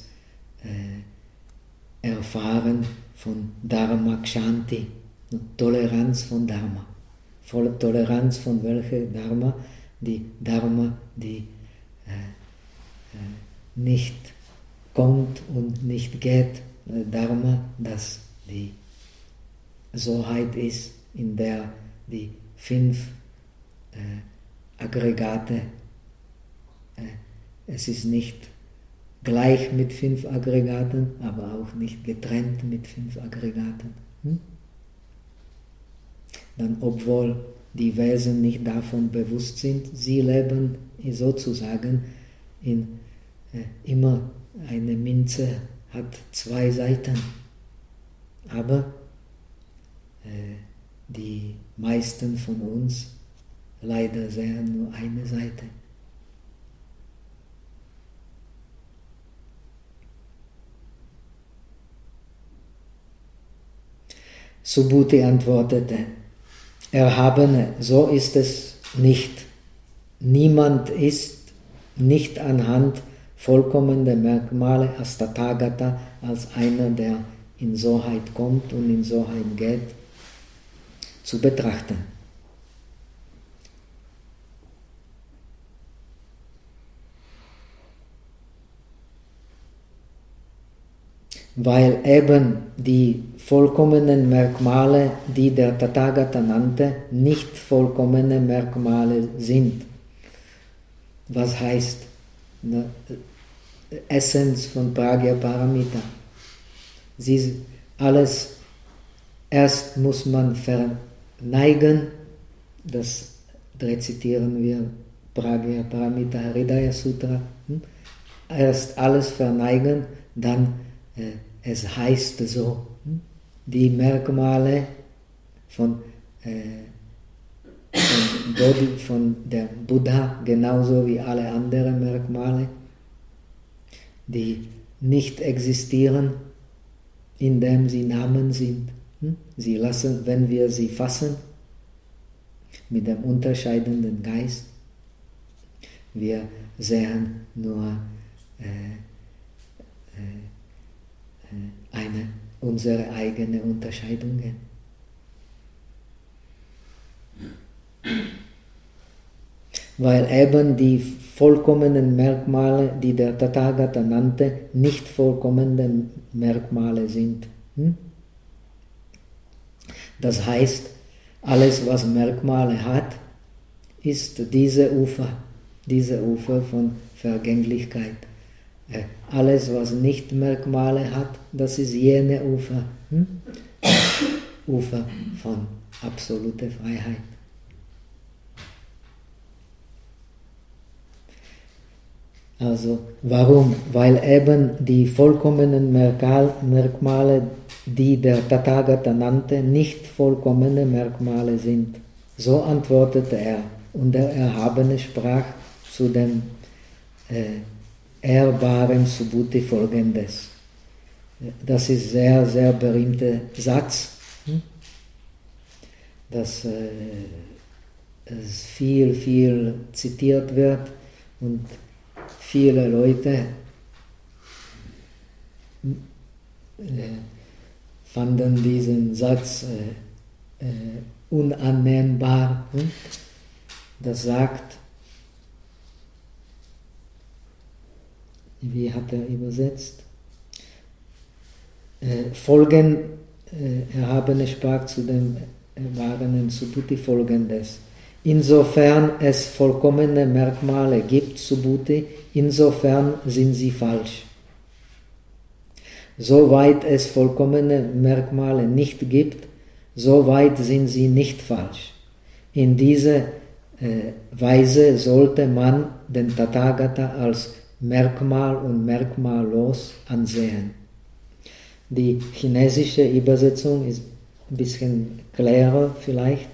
äh, Erfahren von Dharma Kshanti, Toleranz von Dharma. Toleranz von welcher Dharma? Die Dharma, die äh, äh, nicht kommt und nicht geht. Dharma, das die Soheit ist, in der die fünf äh, Aggregate, äh, es ist nicht gleich mit fünf Aggregaten, aber auch nicht getrennt mit fünf Aggregaten. Hm? Dann, obwohl die Wesen nicht davon bewusst sind, sie leben sozusagen in äh, immer eine Münze hat zwei Seiten, aber äh, die meisten von uns leider sehen nur eine Seite. Subhuti antwortete, Erhabene, so ist es nicht. Niemand ist nicht anhand vollkommener Merkmale als Tathagata, als einer, der in Soheit kommt und in Soheit geht, zu betrachten. Weil eben die vollkommenen Merkmale, die der Tathagata nannte, nicht vollkommene Merkmale sind. Was heißt ne, Essenz von Pragya-Paramita? Sie alles, erst muss man verneigen, das rezitieren wir Pragya Paramita Hridaya Sutra. Hm? Erst alles verneigen, dann äh, es heißt so, hm? Die Merkmale von, äh, von, Bodhi, von der Buddha, genauso wie alle anderen Merkmale, die nicht existieren, indem sie Namen sind. Hm? Sie lassen, wenn wir sie fassen, mit dem unterscheidenden Geist, wir sehen nur äh, äh, eine, unsere eigenen Unterscheidungen. Weil eben die vollkommenen Merkmale, die der Tathagata nannte, nicht vollkommene Merkmale sind. Hm? Das heißt, alles, was Merkmale hat, ist diese Ufer, diese Ufer von Vergänglichkeit. Alles, was nicht Merkmale hat, das ist jene Ufer, hm? Ufer von absoluter Freiheit. Also, warum? Weil eben die vollkommenen Merkmale, die der Tathagata nannte, nicht vollkommene Merkmale sind. So antwortete er, und der Erhabene sprach zu dem äh, ehrbaren Subhuti folgendes. Das ist sehr, sehr berühmter Satz, hm? dass äh, es viel, viel zitiert wird und viele Leute äh, fanden diesen Satz äh, äh, unannehmbar. Hm? Das sagt, wie hat er übersetzt? Äh, Folgen, äh, Erhabene sprach zu dem erfahrenen Subhuti folgendes. Insofern es vollkommene Merkmale gibt, Subhuti, insofern sind sie falsch. Soweit es vollkommene Merkmale nicht gibt, soweit sind sie nicht falsch. In dieser äh, Weise sollte man den Tathagata als Merkmal und merkmallos ansehen. Die chinesische Übersetzung ist ein bisschen klarer vielleicht.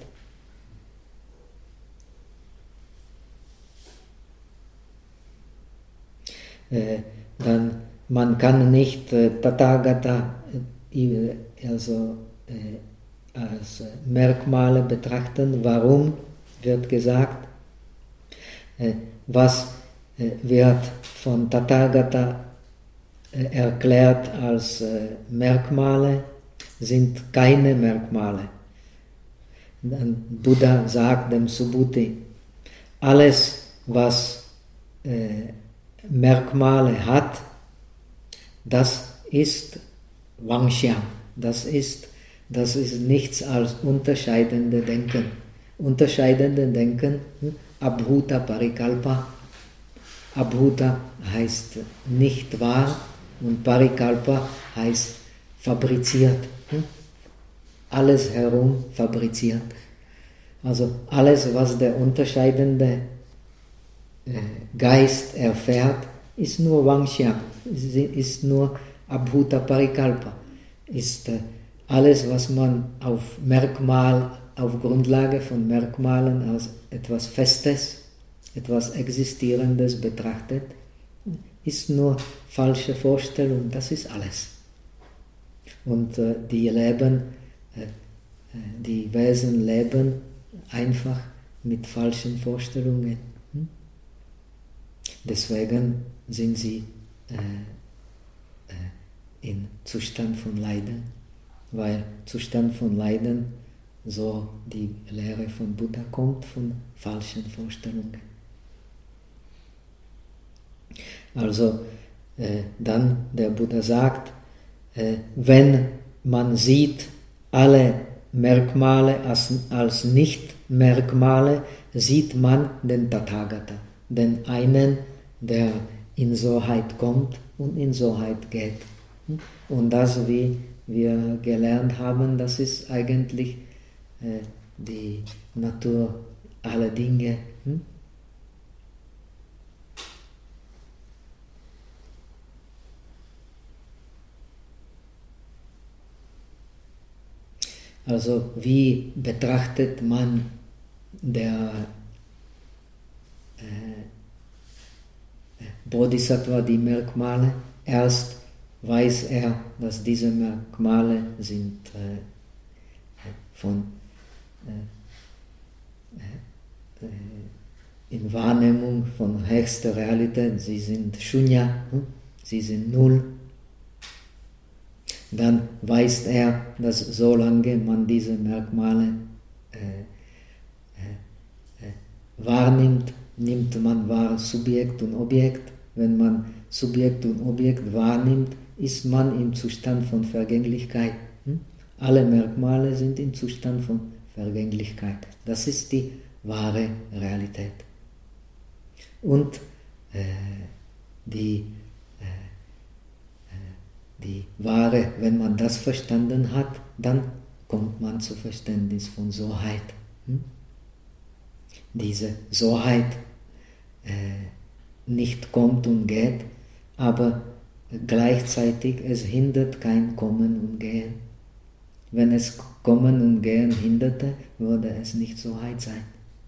Äh, dann man kann nicht äh, Tathagata äh, also, äh, als Merkmale betrachten. Warum wird gesagt? Äh, was äh, wird von Tathagata äh, erklärt als äh, Merkmale, sind keine Merkmale. Dann Buddha sagt dem Subhuti, alles was äh, Merkmale hat, das ist Vangshyam, das ist, das ist nichts als unterscheidende Denken. Unterscheidende Denken, Abhuta Parikalpa. Abhuta heißt nicht wahr und Parikalpa heißt fabriziert. Alles herum fabriziert. Also alles, was der unterscheidende Geist erfährt, ist nur Vangshyam, ist nur Abhuta Parikalpa, ist alles, was man auf Merkmal, auf Grundlage von Merkmalen als etwas Festes, etwas Existierendes betrachtet, ist nur falsche Vorstellung, das ist alles. Und äh, die leben, äh, die Wesen leben einfach mit falschen Vorstellungen. Hm? Deswegen sind sie äh, äh, in Zustand von Leiden, weil Zustand von Leiden, so die Lehre von Buddha kommt, von falschen Vorstellungen. Also äh, dann der Buddha sagt, äh, wenn man sieht alle Merkmale als, als Nicht-Merkmale, sieht man den Tathagata, den einen, der in Soheit kommt und in Soheit geht. Und das, wie wir gelernt haben, das ist eigentlich äh, die Natur alle Dinge. Hm? Also wie betrachtet man der äh, Bodhisattva die Merkmale? Erst weiß er, dass diese Merkmale sind äh, von äh, äh, in Wahrnehmung von höchster Realität, sie sind Shunya, hm? Sie sind Null. Dann weiß er, dass solange man diese Merkmale äh, äh, äh, wahrnimmt, nimmt man wahr Subjekt und Objekt. Wenn man Subjekt und Objekt wahrnimmt, ist man im Zustand von Vergänglichkeit. Hm? Alle Merkmale sind im Zustand von Vergänglichkeit. Das ist die wahre Realität. Und äh, die Die wahre, wenn man das verstanden hat, dann kommt man zu Verständnis von Soheit. Hm? Diese Soheit äh, nicht kommt und geht, aber gleichzeitig es hindert kein Kommen und Gehen. Wenn es Kommen und Gehen hinderte, würde es nicht Soheit sein.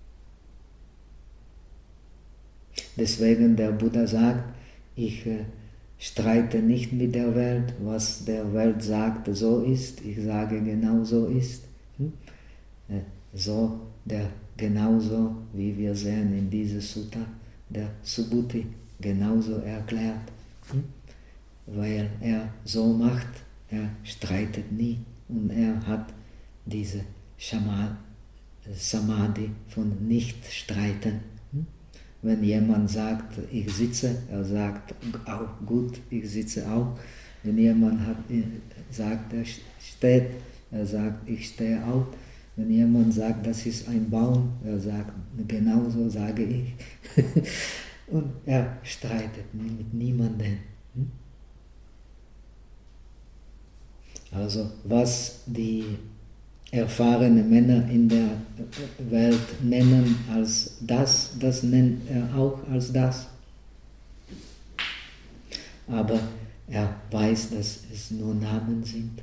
Deswegen der Buddha sagt, ich äh, streite nicht mit der Welt, was der Welt sagt, so ist, ich sage genau so ist. Hm? So, der genauso, wie wir sehen in dieser Sutta, der Subhuti genauso erklärt, hm? Weil er so macht, er streitet nie und er hat diese Samadhi von Nicht-Streiten. Wenn jemand sagt, ich sitze, er sagt auch gut, ich sitze auch. Wenn jemand hat, sagt, er steht, er sagt, ich stehe auch. Wenn jemand sagt, das ist ein Baum, er sagt, genauso sage ich. Und er streitet mit niemandem. Also was die erfahrene Männer in der Welt nennen als das, das nennt er auch als das. Aber er weiß, dass es nur Namen sind.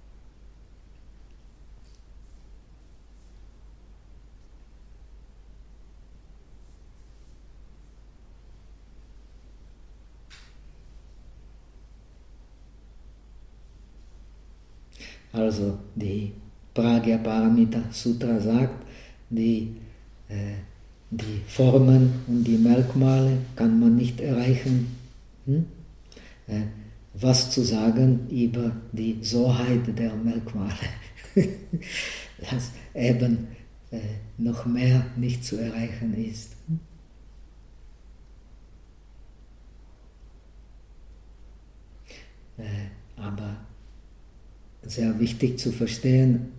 Also die Pragya-Paramita Sutra sagt, die, äh, die Formen und die Merkmale kann man nicht erreichen. Hm? Äh, was zu sagen über die Soheit der Merkmale, dass eben äh, noch mehr nicht zu erreichen ist. Hm? Äh, aber sehr wichtig zu verstehen,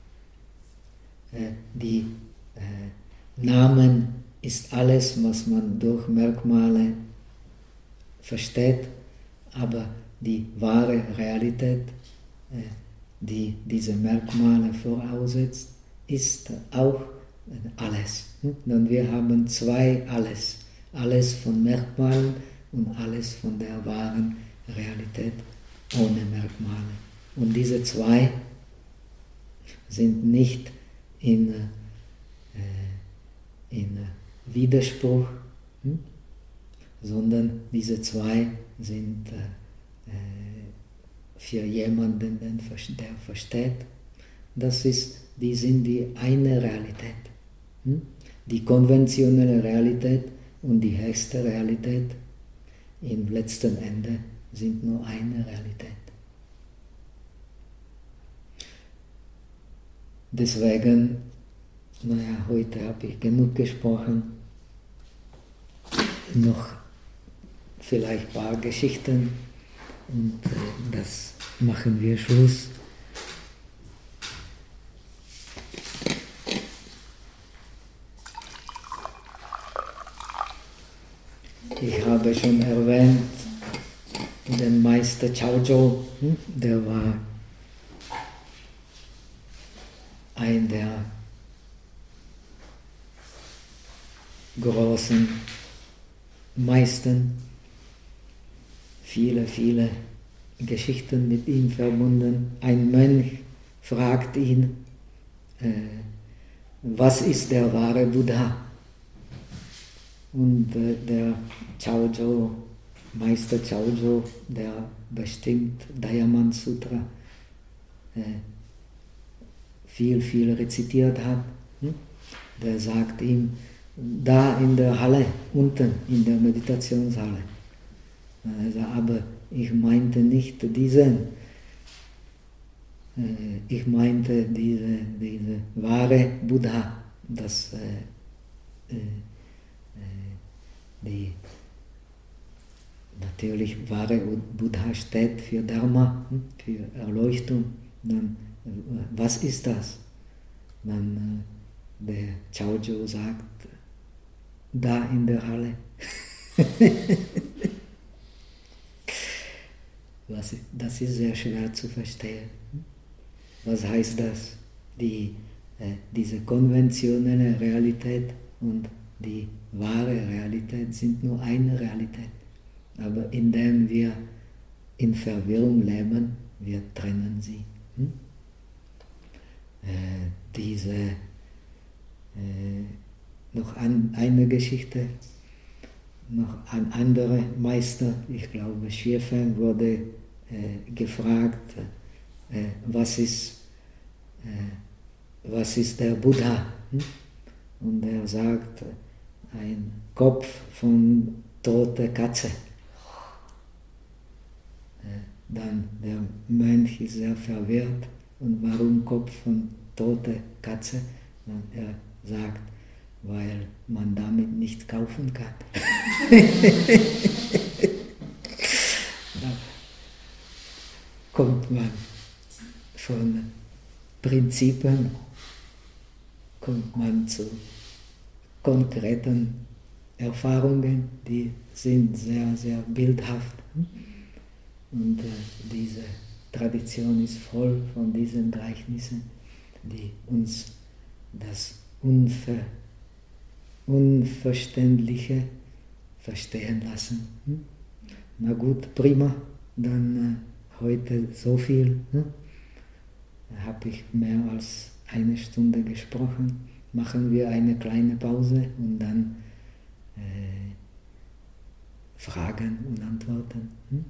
die äh, Namen ist alles, was man durch Merkmale versteht, aber die wahre Realität, äh, die diese Merkmale voraussetzt, ist auch alles. Denn wir haben zwei Alles. Alles von Merkmalen und alles von der wahren Realität ohne Merkmale. Und diese zwei sind nicht in, äh, in Widerspruch, hm? sondern diese zwei sind äh, für jemanden, der versteht, das ist, die sind die eine Realität. Hm? Die konventionelle Realität und die höchste Realität im letzten Ende sind nur eine Realität. Deswegen, naja, heute habe ich genug gesprochen, noch vielleicht ein paar Geschichten und äh, das machen wir Schluss. Ich habe schon erwähnt, den Meister Chaozhou, der war ein der großen Meistern, viele, viele Geschichten mit ihm verbunden. Ein Mönch fragt ihn, äh, was ist der wahre Buddha? Und äh, der Chaozhou, Meister Chaozhou, der bestimmt Diamant Sutra äh, viel, viel rezitiert hat, hm? Der sagt ihm, da in der Halle, unten in der Meditationshalle. Also, aber ich meinte nicht diesen, äh, ich meinte diese, diese wahre Buddha, das äh, äh, die natürlich wahre Buddha steht für Dharma, für Erleuchtung. Dann, was ist das? Dann der Chaozhou sagt, da in der Halle. Was, das ist sehr schwer zu verstehen. Was heißt das? Die, äh, diese konventionelle Realität und die wahre Realität sind nur eine Realität. Aber indem wir in Verwirrung leben, wir trennen sie. Hm? Äh, diese, äh, noch an, eine Geschichte, noch ein anderer Meister, ich glaube Xue wurde äh, gefragt, äh, was, ist, äh, was ist der Buddha? Hm? Und er sagt, ein Kopf von toter Katze. Dann der Mönch ist sehr verwirrt. Und warum Kopf von toter Katze? Und er sagt, weil man damit nichts kaufen kann. Da kommt man von Prinzipien, kommt man zu konkreten Erfahrungen, die sind sehr, sehr bildhaft. Und äh, diese Tradition ist voll von diesen Gleichnissen, die uns das Unver Unverständliche verstehen lassen. Hm? Na gut, prima, dann äh, heute so viel. Hm? Habe ich mehr als eine Stunde gesprochen. Machen wir eine kleine Pause und dann äh, Fragen und Antworten. Hm?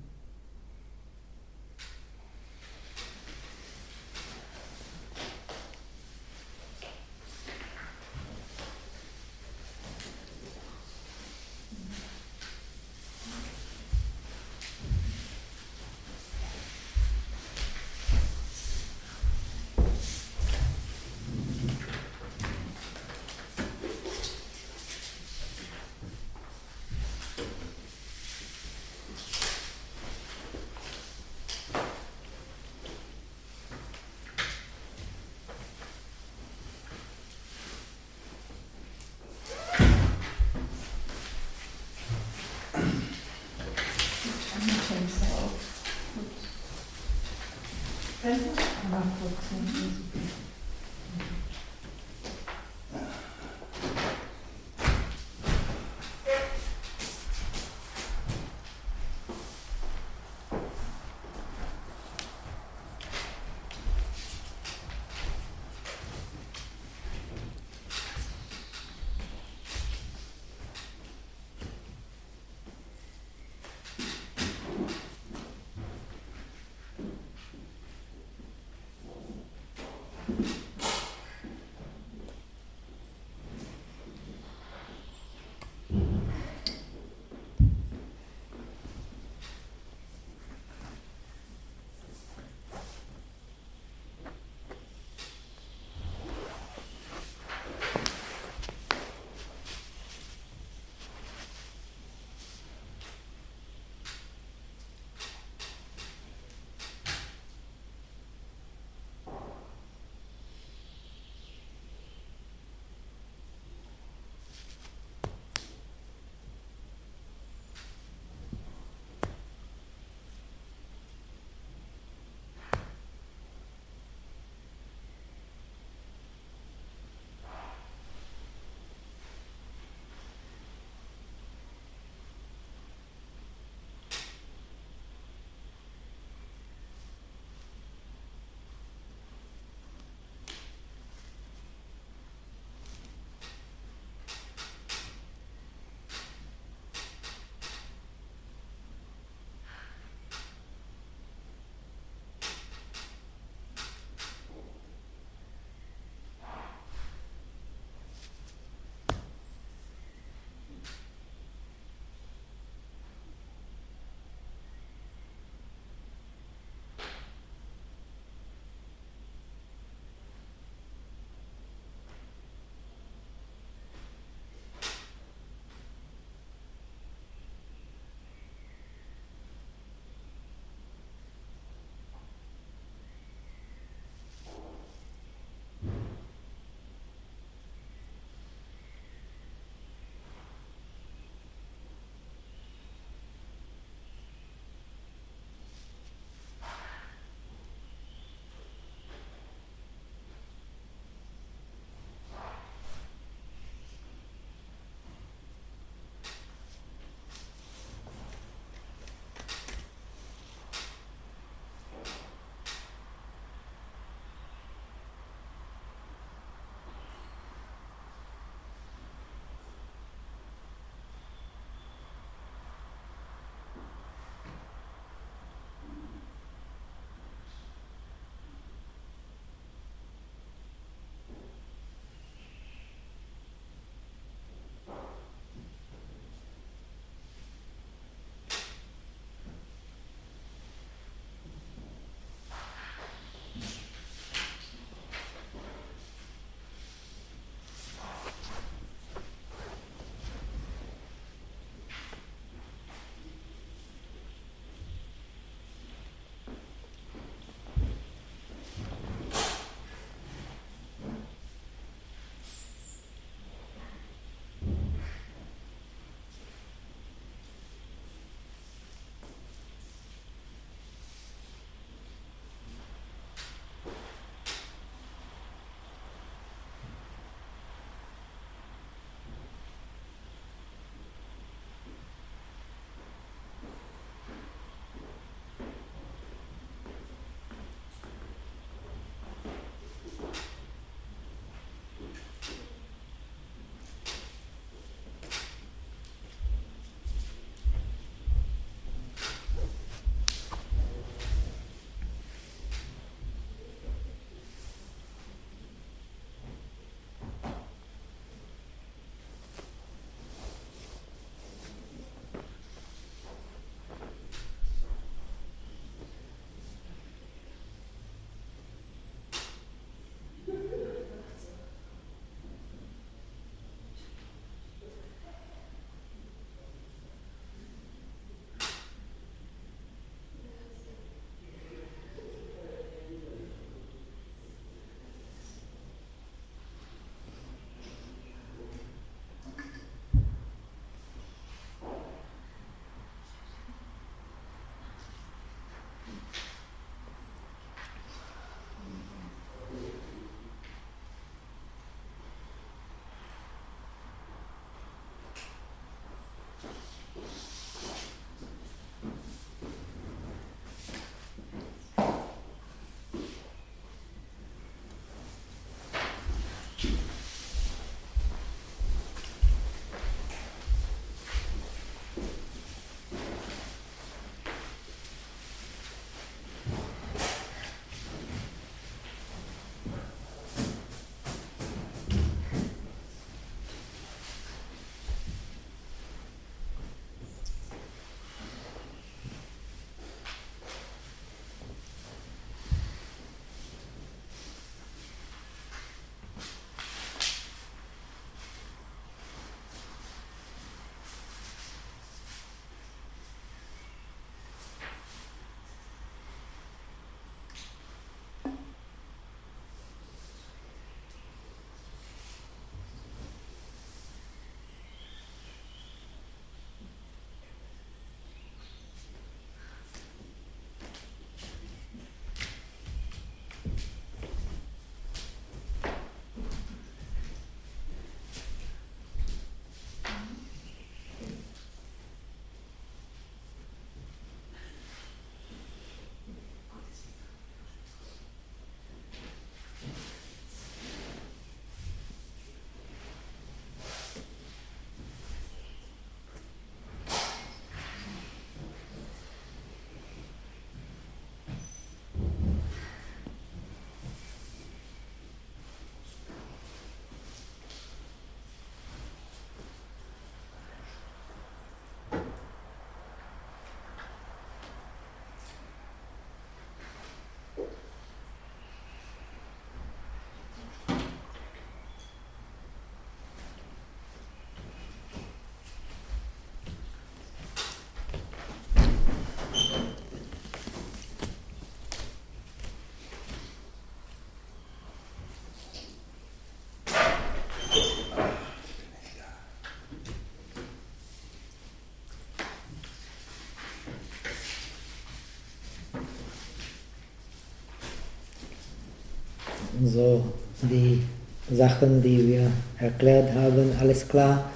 so die Sachen, die wir erklärt haben, alles klar.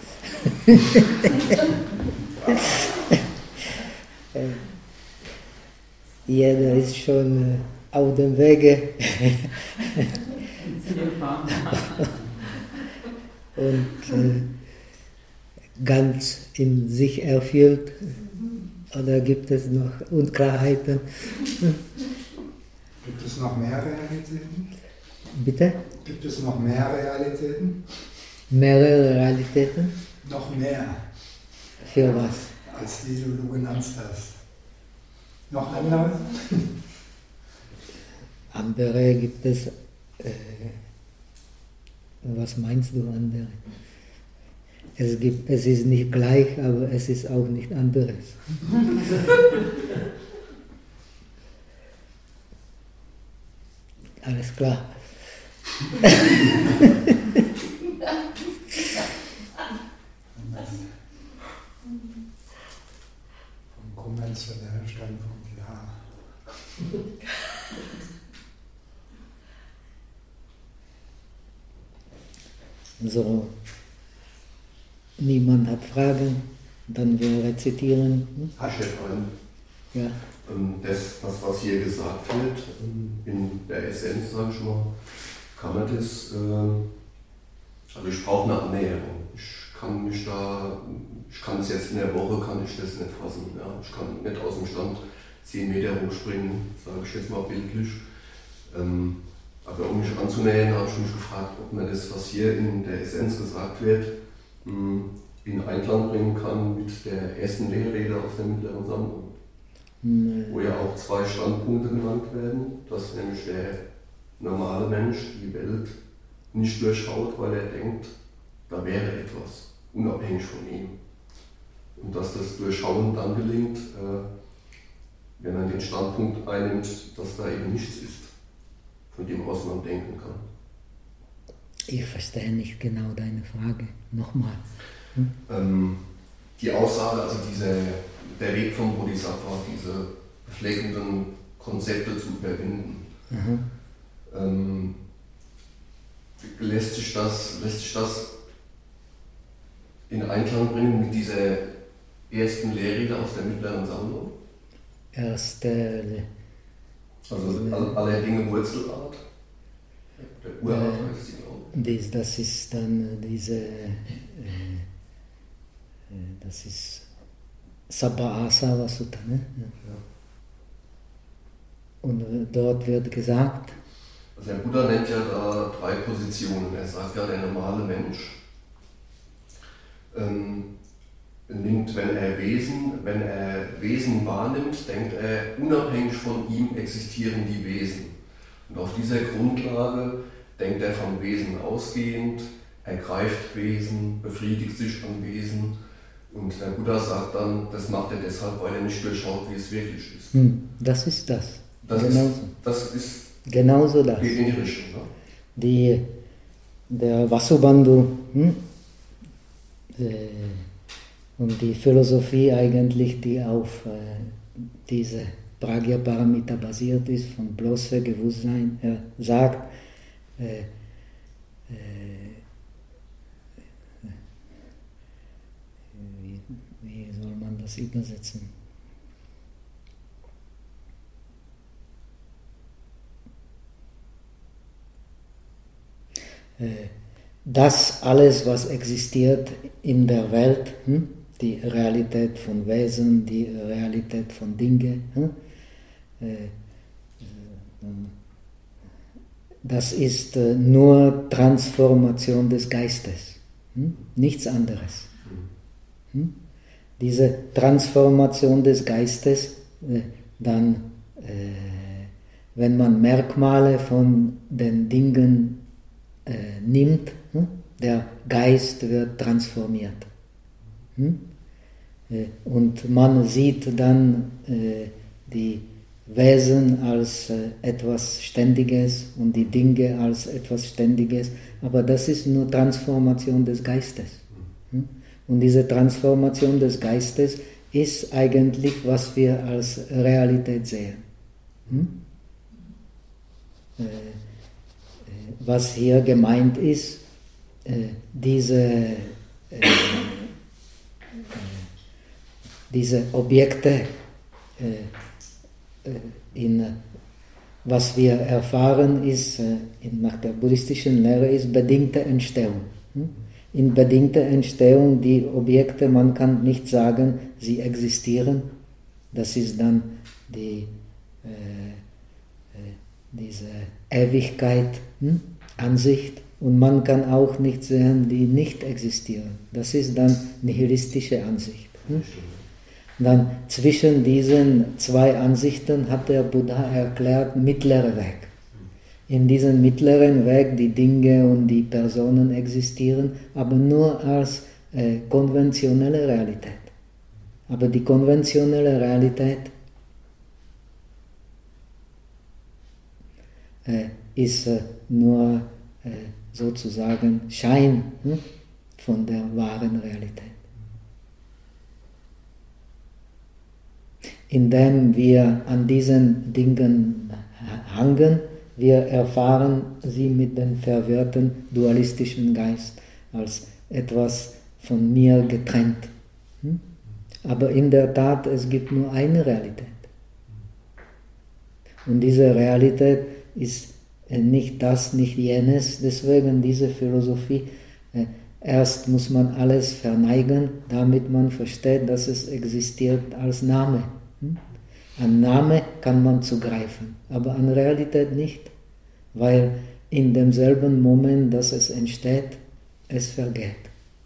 Jeder ist schon auf dem Wege. Und äh, ganz in sich erfüllt. Oder gibt es noch Unklarheiten? Gibt es noch mehr Realitäten? Bitte? Gibt es noch mehr Realitäten? Mehrere Realitäten? Noch mehr. Für was? Als die, die du genannt hast. Noch andere? Andere gibt es. Äh, was meinst du andere? Es, gibt, es ist nicht gleich, aber es ist auch nicht anderes. Alles klar. Vom konventionellen Standpunkt, ja. So, niemand hat Fragen, dann wir rezitieren. Herr Chefin, Ja. das, das, was hier gesagt wird, in der Essenz, sage ich mal, kann man das, also ich brauche eine Annäherung. Ich kann mich da, ich kann es jetzt in der Woche, kann ich das nicht fassen. Ja. Ich kann nicht aus dem Stand zehn Meter hochspringen, sage ich jetzt mal bildlich. Aber um mich anzunähern, habe ich mich gefragt, ob man das, was hier in der Essenz gesagt wird, in Einklang bringen kann mit der ersten Lehrrede aus der mittleren Sammlung. Nee. Wo ja auch zwei Standpunkte genannt werden, dass nämlich der normale Mensch die Welt nicht durchschaut, weil er denkt, da wäre etwas, unabhängig von ihm. Und dass das Durchschauen dann gelingt, wenn man den Standpunkt einnimmt, dass da eben nichts ist, von dem aus man denken kann. Ich verstehe nicht genau deine Frage. Nochmal. Hm? Ähm, die Aussage, also diese, der Weg vom Bodhisattva, diese befleckenden Konzepte zu überwinden, mhm. ähm, lässt, sich das, lässt sich das in Einklang bringen mit dieser ersten Lehrrede aus der mittleren Sammlung? Erste. Also aller Dinge Wurzelart. Der Urart heißt sie, glaube ich. Das ist dann diese, äh, das ist Sabba-Asava Sutta, ne? Ja. Und dort wird gesagt. Also der Buddha nennt ja da drei Positionen. Er sagt ja, der normale Mensch ähm, nimmt, wenn er Wesen, wenn er Wesen wahrnimmt, denkt er, unabhängig von ihm existieren die Wesen. Und auf dieser Grundlage denkt er vom Wesen ausgehend, ergreift Wesen, befriedigt sich an Wesen. Und der Buddha sagt dann, das macht er deshalb, weil er nicht durchschaut, wie es wirklich ist. Hm, das ist das. Das genauso. ist, das ist genauso das. Geht in die Richtung. Ne? Die, der Vasubandhu, hm? äh, und die Philosophie eigentlich, die auf äh, diese Pragya-Paramita basiert ist, von bloßem Bewusstsein, er sagt, äh, äh, wie, wie soll man das übersetzen? Äh, das alles, was existiert in der Welt, hm? Die Realität von Wesen, die Realität von Dingen, hm? äh, das ist äh, nur Transformation des Geistes, hm? Nichts anderes. Hm? Diese Transformation des Geistes, äh, dann, äh, wenn man Merkmale von den Dingen äh, nimmt, hm? Der Geist wird transformiert. Hm? Äh, und man sieht dann äh, die Wesen als äh, etwas Ständiges und die Dinge als etwas Ständiges, aber das ist nur Transformation des Geistes. Hm? Und diese Transformation des Geistes ist eigentlich, was wir als Realität sehen. Hm? Äh, äh, was hier gemeint ist, äh, diese, äh, diese Objekte, äh, in, was wir erfahren, ist, äh, nach der buddhistischen Lehre, ist bedingte Entstehung. Hm? In bedingter Entstehung, die Objekte, man kann nicht sagen, sie existieren. Das ist dann die, äh, äh, diese Ewigkeit, hm? Ansicht. Und man kann auch nicht sehen, die nicht existieren. Das ist dann nihilistische Ansicht. Hm? Dann zwischen diesen zwei Ansichten hat der Buddha erklärt, mittlerer Weg. In diesem mittleren Weg die Dinge und die Personen existieren, aber nur als äh, konventionelle Realität. Aber die konventionelle Realität äh, ist äh, nur äh, sozusagen Schein hm, von der wahren Realität. Indem wir an diesen Dingen hangen, wir erfahren sie mit dem verwirrten dualistischen Geist als etwas von mir getrennt. Hm? Aber in der Tat, es gibt nur eine Realität. Und diese Realität ist nicht das, nicht jenes. Deswegen diese Philosophie, erst muss man alles verneigen, damit man versteht, dass es existiert als Name. An Name kann man zugreifen, aber an Realität nicht, weil in demselben Moment, dass es entsteht, es vergeht.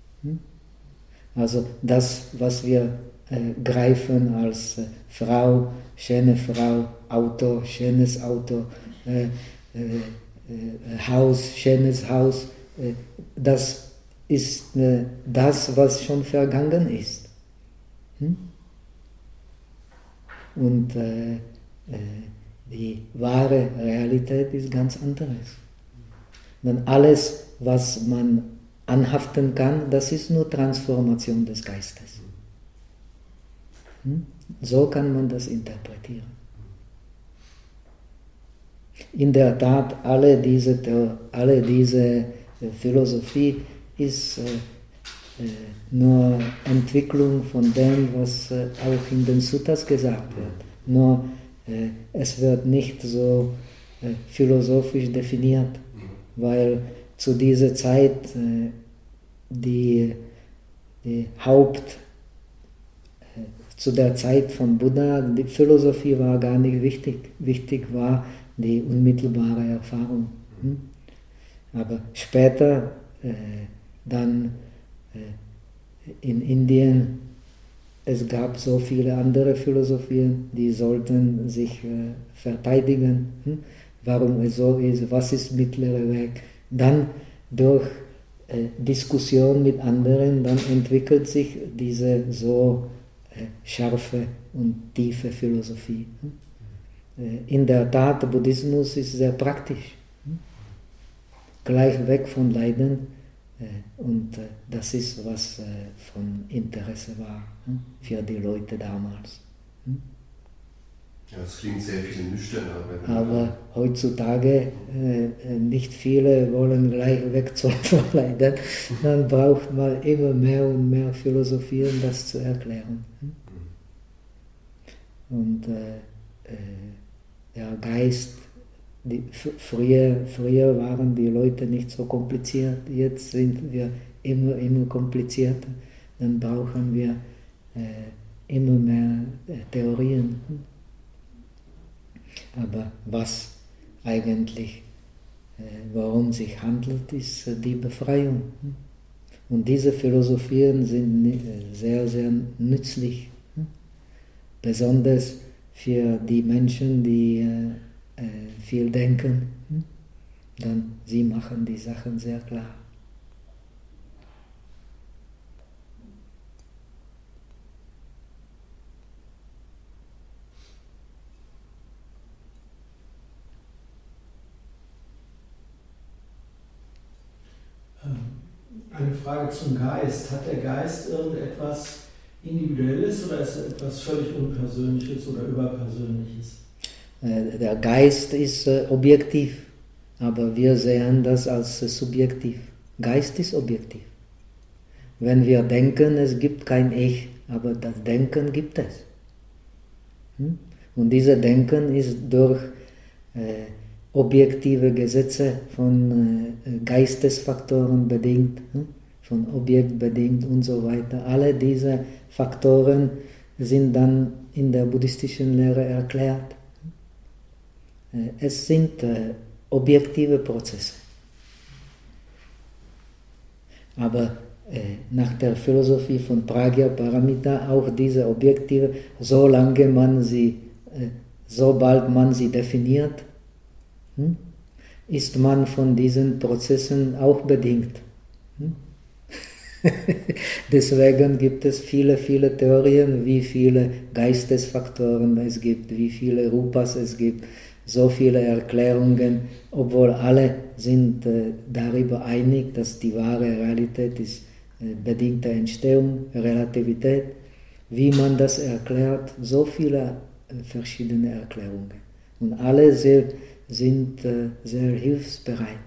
Also das, was wir äh, greifen als äh, Frau, schöne Frau, Auto, schönes Auto, äh, äh, äh, Haus, schönes Haus, äh, das ist äh, das, was schon vergangen ist. Hm? Und äh, äh, die wahre Realität ist ganz anderes. Denn alles, was man anhaften kann, das ist nur Transformation des Geistes. Hm? So kann man das interpretieren. In der Tat, alle diese, alle diese Philosophie ist äh, äh, nur Entwicklung von dem, was äh, auch in den Suttas gesagt wird. Nur äh, es wird nicht so äh, philosophisch definiert, weil zu dieser Zeit äh, die, die Haupt, äh, zu der Zeit von Buddha, die Philosophie war gar nicht wichtig. Wichtig war die unmittelbare Erfahrung. Hm? Aber später, äh, dann äh, in Indien, es gab so viele andere Philosophien, die sollten sich äh, verteidigen, hm? Warum es so ist, was ist mittlerer Weg. Dann durch äh, Diskussion mit anderen, dann entwickelt sich diese so äh, scharfe und tiefe Philosophie. Hm? Äh, in der Tat, Buddhismus ist sehr praktisch. Hm? Gleich weg von Leiden. Und das ist, was von Interesse war für die Leute damals. Ja, das klingt sehr viel nüchterner. Aber heutzutage nicht viele wollen gleich weg von Leiden. Dann braucht man immer mehr und mehr Philosophie, um das zu erklären. Und der Geist, Die, früher, früher waren die Leute nicht so kompliziert, jetzt sind wir immer, immer komplizierter. Dann brauchen wir äh, immer mehr äh, Theorien. Aber was eigentlich, äh, worum sich handelt, ist äh, die Befreiung. Und diese Philosophien sind äh, sehr, sehr nützlich. Besonders für die Menschen, die äh, viel denken, dann sie machen die Sachen sehr klar. Eine Frage zum Geist. Hat der Geist irgendetwas Individuelles oder ist es etwas völlig Unpersönliches oder Überpersönliches? Der Geist ist äh, objektiv. aber wir sehen das als subjektiv. Geist ist objektiv. Wenn wir denken, es gibt kein Ich, aber das Denken gibt es. Und dieses Denken ist durch äh, objektive Gesetze von äh, Geistesfaktoren bedingt, von Objekt bedingt und so weiter. Alle diese Faktoren sind dann in der buddhistischen Lehre erklärt. Äh, es sind äh, objektive Prozesse. Aber äh, nach der Philosophie von Prajnaparamita auch diese objektive, solange man sie, äh, sobald man sie definiert, hm, ist man von diesen Prozessen auch bedingt. Hm? Deswegen gibt es viele, viele Theorien, wie viele Geistesfaktoren es gibt, wie viele Rupas es gibt, so viele Erklärungen, obwohl alle sind äh, darüber einig, dass die wahre Realität ist äh, bedingte Entstehung, Relativität. Wie man das erklärt, so viele äh, verschiedene Erklärungen. Und alle sehr, sind äh, sehr hilfsbereit.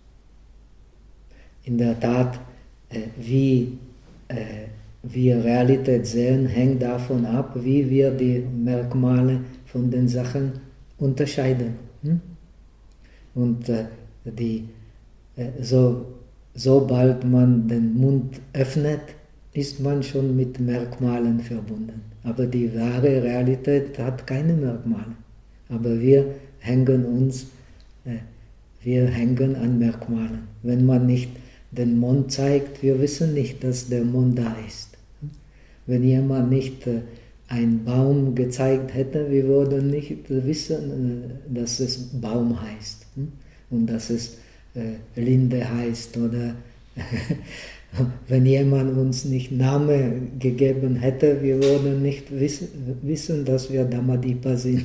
In der Tat, äh, wie äh, wir Realität sehen, hängt davon ab, wie wir die Merkmale von den Sachen unterscheiden. Hm? Und äh, die, äh, so, sobald man den Mund öffnet, ist man schon mit Merkmalen verbunden. Aber die wahre Realität hat keine Merkmale. Aber wir hängen uns, äh, wir hängen an Merkmalen. Wenn man nicht den Mond zeigt, wir wissen nicht, dass der Mond da ist. Wenn jemand nicht äh, einen Baum gezeigt hätte, wir würden nicht wissen, äh, dass es Baum heißt. Hm? Und dass es äh, Linde heißt. Oder wenn jemand uns nicht Namen gegeben hätte, wir würden nicht wissen, wissen dass wir Dhammadippa sind,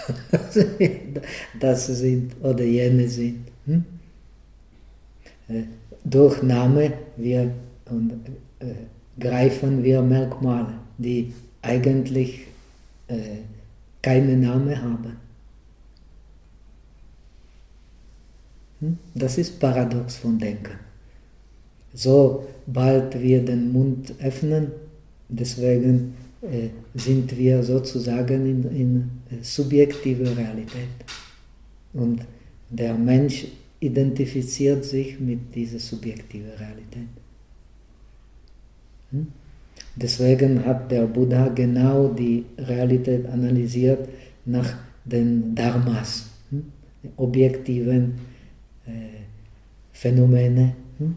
das sind oder jene sind. Hm? Äh, durch Name wir, und, äh, greifen wir Merkmale, die eigentlich äh, keinen Namen haben. Hm? Das ist Paradox von Denken. Sobald wir den Mund öffnen, deswegen äh, sind wir sozusagen in, in äh, subjektive Realität. Und der Mensch identifiziert sich mit dieser subjektiven Realität. Hm? Deswegen hat der Buddha genau die Realität analysiert nach den Dharmas, hm? objektiven äh, Phänomene, hm?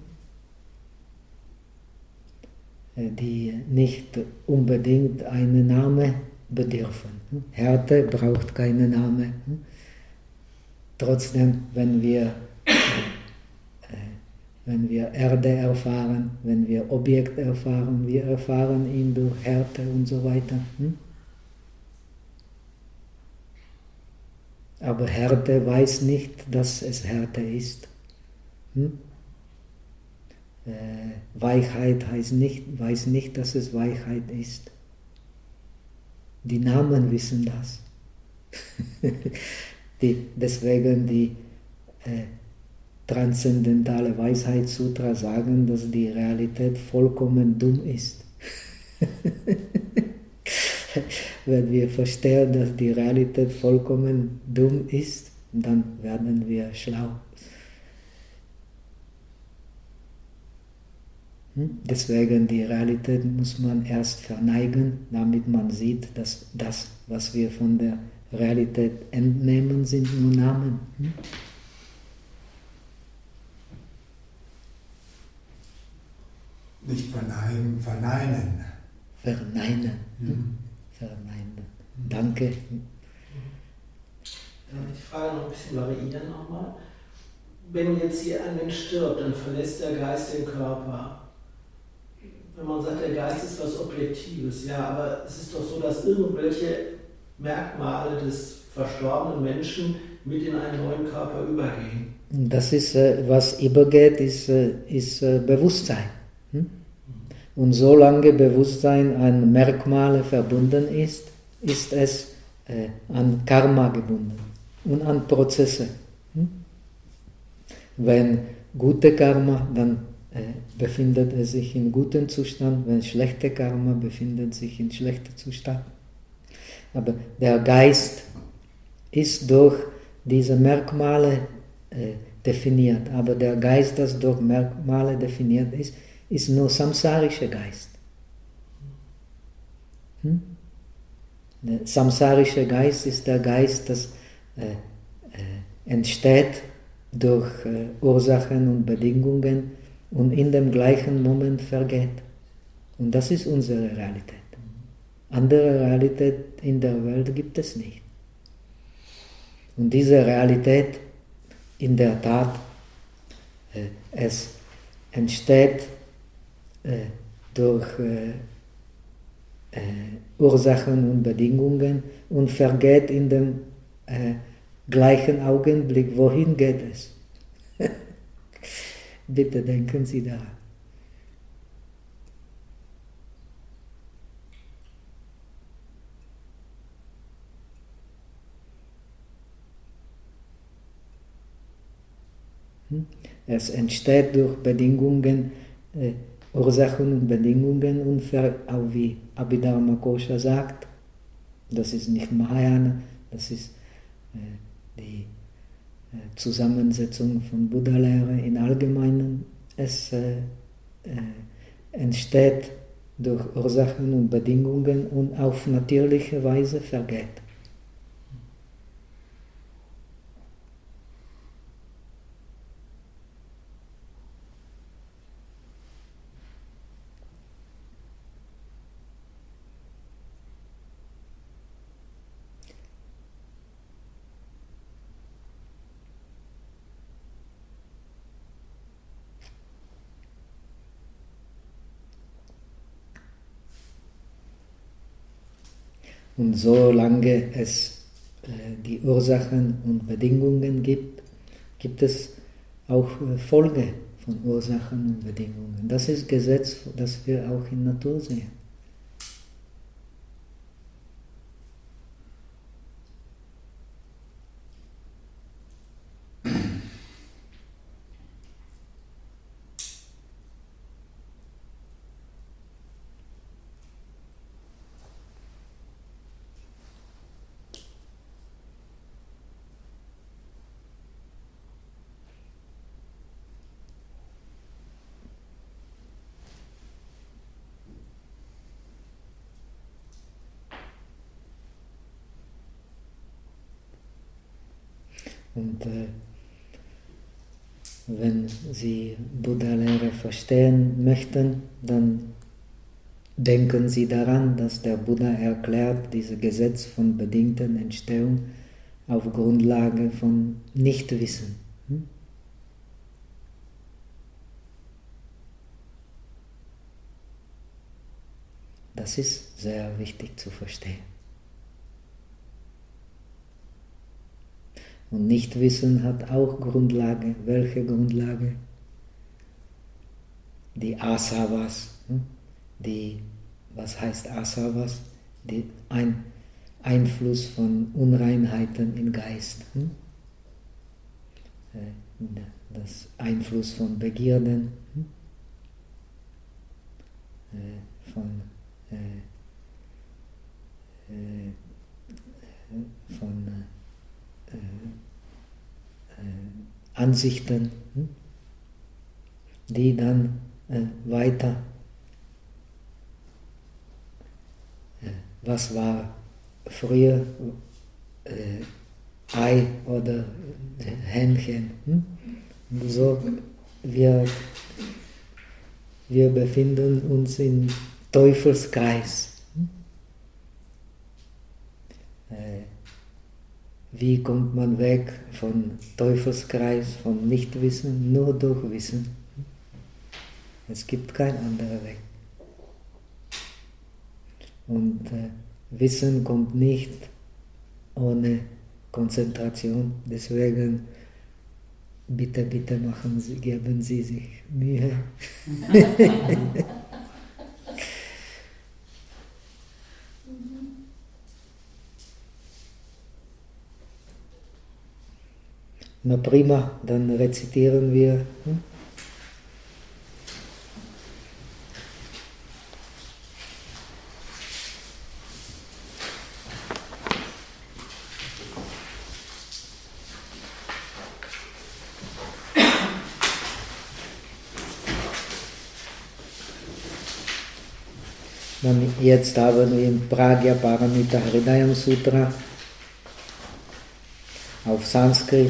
die nicht unbedingt einen Namen bedürfen. Härte braucht keinen Namen. Trotzdem, wenn wir, äh, wenn wir Erde erfahren, wenn wir Objekt erfahren, wir erfahren ihn durch Härte und so weiter. Aber Härte weiß nicht, dass es Härte ist. Hm? Äh, Weichheit heißt nicht, weiß nicht, dass es Weichheit ist. Die Namen wissen das. die, deswegen die äh, transzendentale Weisheitssutra sagen, dass die Realität vollkommen dumm ist. Wenn wir verstehen, dass die Realität vollkommen dumm ist, dann werden wir schlau. Deswegen die Realität muss man erst verneigen, damit man sieht, dass das, was wir von der Realität entnehmen, sind nur Namen. Nicht verneigen, verneinen. Verneinen. Mhm. Verneinen. Danke. Darf ich die Frage noch ein bisschen variieren nochmal? Wenn jetzt hier ein Mensch stirbt, dann verlässt der Geist den Körper. Wenn man sagt, der Geist ist was Objektives, ja, aber es ist doch so, dass irgendwelche Merkmale des verstorbenen Menschen mit in einen neuen Körper übergehen. Das ist, was übergeht, ist, ist Bewusstsein. Und solange Bewusstsein an Merkmale verbunden ist, ist es an Karma gebunden und an Prozesse. Wenn gute Karma, dann äh, befindet es sich im guten Zustand, wenn schlechte Karma befindet sich in schlechten Zustand. Aber der Geist ist durch diese Merkmale äh, definiert. Aber der Geist, das durch Merkmale definiert ist, ist nur samsarischer Geist. Hm? Der samsarische Geist ist der Geist, das äh, äh, entsteht durch äh, Ursachen und Bedingungen und in dem gleichen Moment vergeht. Und das ist unsere Realität. Andere Realität in der Welt gibt es nicht. Und diese Realität, in der Tat, äh, es entsteht äh, durch äh, äh, Ursachen und Bedingungen und vergeht in dem äh, gleichen Augenblick. Wohin geht es? Bitte denken Sie daran. Es entsteht durch Bedingungen, äh, Ursachen und Bedingungen und ver, auch wie Abhidharma Kosha sagt, das ist nicht Mahayana, das ist äh, die äh, Zusammensetzung von Buddha-Lehre im Allgemeinen. Es äh, äh, entsteht durch Ursachen und Bedingungen und auf natürliche Weise vergeht. Und solange es äh, die Ursachen und Bedingungen gibt, gibt es auch äh, Folge von Ursachen und Bedingungen. Das ist Gesetz, das wir auch in der Natur sehen. Und äh, wenn Sie Buddha-Lehre verstehen möchten, dann denken Sie daran, dass der Buddha erklärt, dieses Gesetz von bedingten Entstehung auf Grundlage von Nichtwissen. Hm? Das ist sehr wichtig zu verstehen. Und Nichtwissen hat auch Grundlage. Welche Grundlage? Die Asavas. Die, was heißt Asavas? Die ein Einfluss von Unreinheiten im Geist. Das Einfluss von Begierden, von, von Ansichten, die dann weiter, was war früher Ei oder Hähnchen. So, wir, wir befinden uns im Teufelskreis. Wie kommt man weg vom Teufelskreis, vom Nichtwissen? Nur durch Wissen. Es gibt keinen anderen Weg. Und äh, Wissen kommt nicht ohne Konzentration. Deswegen bitte, bitte machen Sie, geben Sie sich Mühe. Na prima, dann rezitieren wir. Hm? Dann jetzt haben wir im Pragya Paramita Hridayam Sutra auf Sanskrit.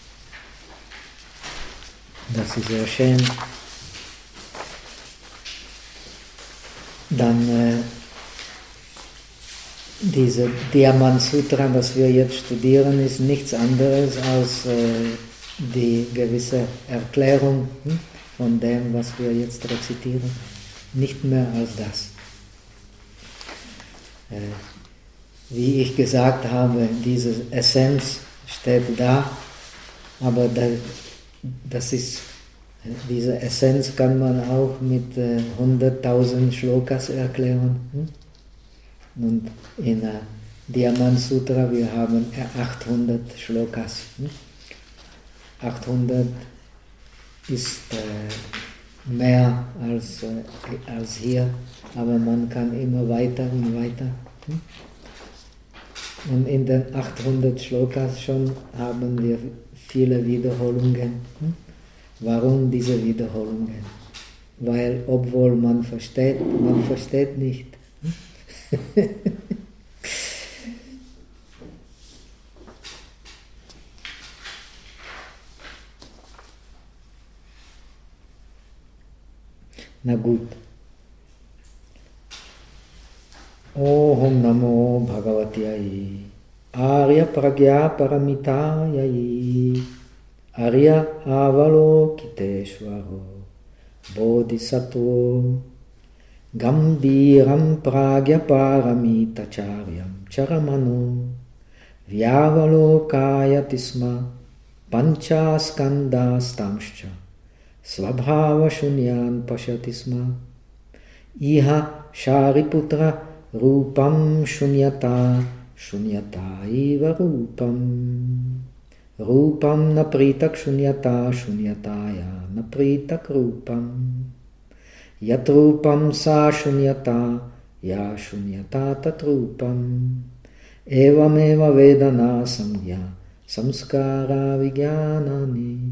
Das ist sehr schön. Dann äh, diese Diamant Sutra, das wir jetzt studieren, ist nichts anderes als äh, die gewisse Erklärung hm, von dem, was wir jetzt rezitieren. Nicht mehr als das. Äh, wie ich gesagt habe, diese Essenz steht da, aber da, das ist, diese Essenz kann man auch mit äh, hunderttausend Shlokas erklären. Hm? Und in äh, Diamant Sutra, wir haben achthundert Shlokas. Hm? achthundert ist äh, mehr als, äh, als hier, aber man kann immer weiter und weiter. Hm? Und in den achthundert Shlokas schon haben wir viele Wiederholungen. Hm? Warum diese Wiederholungen? Weil, obwohl man versteht, man versteht nicht. Hm? Na gut. Om Namo Bhagavatiyai Arya Pragya Paramitayai Arya Avalokiteshvaro Bodhisattva Gambhiram Pragya Paramitacharyam Charamano Vyavalokayati Sma Panchaskandastamscha Svabhava Shunyan Pashati Sma Iha Shariputra Rupam Shunyata Shunyata Iva Rupam Rupam Napritak Shunyata Shunyataya Napritak Rupam Yat Rupam Sa Shunyata Ya Shunyata Tat Rupam Evam Eva Vedana Samgya Samskara Vijnanani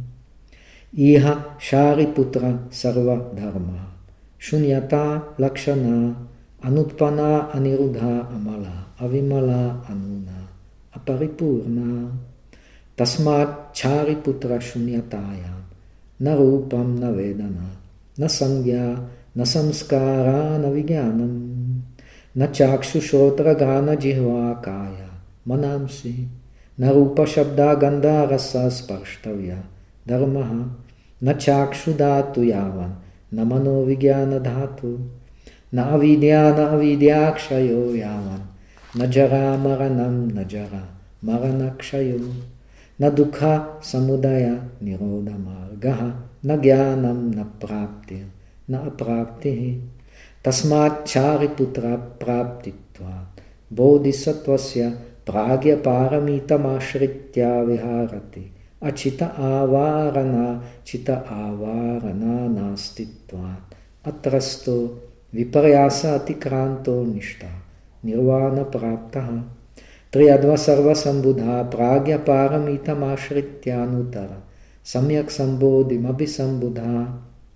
Iha Shariputra Sarva Dharma Shunyata Lakshana Anutpana Anirudha Amala Avimala Anuna Aparipurna Tasmat Chariputra Shunyataya Na Rupam Na Vedana Na Sangya Na Samskara Na Vijnanam Na Chakshu Shrotra Gana Jihva Kaya Manamsi Na Rupa Shabda Gandha Rasa Sparštavya Dharmaha Na Chakshu Dhatu Yavan Na Mano Vijnana Dhatu Na avidya na avidyakshayo yavan Na jara maranam na jara maranakshayo Na dukha samudaya nirodha margaha Na jnanam na prapti na apraptihi Tasmat chariputra praptitvat Bodhisattvasya pragya paramitamasritya viharati Achita avarana chita avarana nastitvat Atrasto Viparyasa atikranto nishta nirvana praptaha triyadva sarva sambudha pragya paramita mashrityanutara samyak sambodhim abhisambudha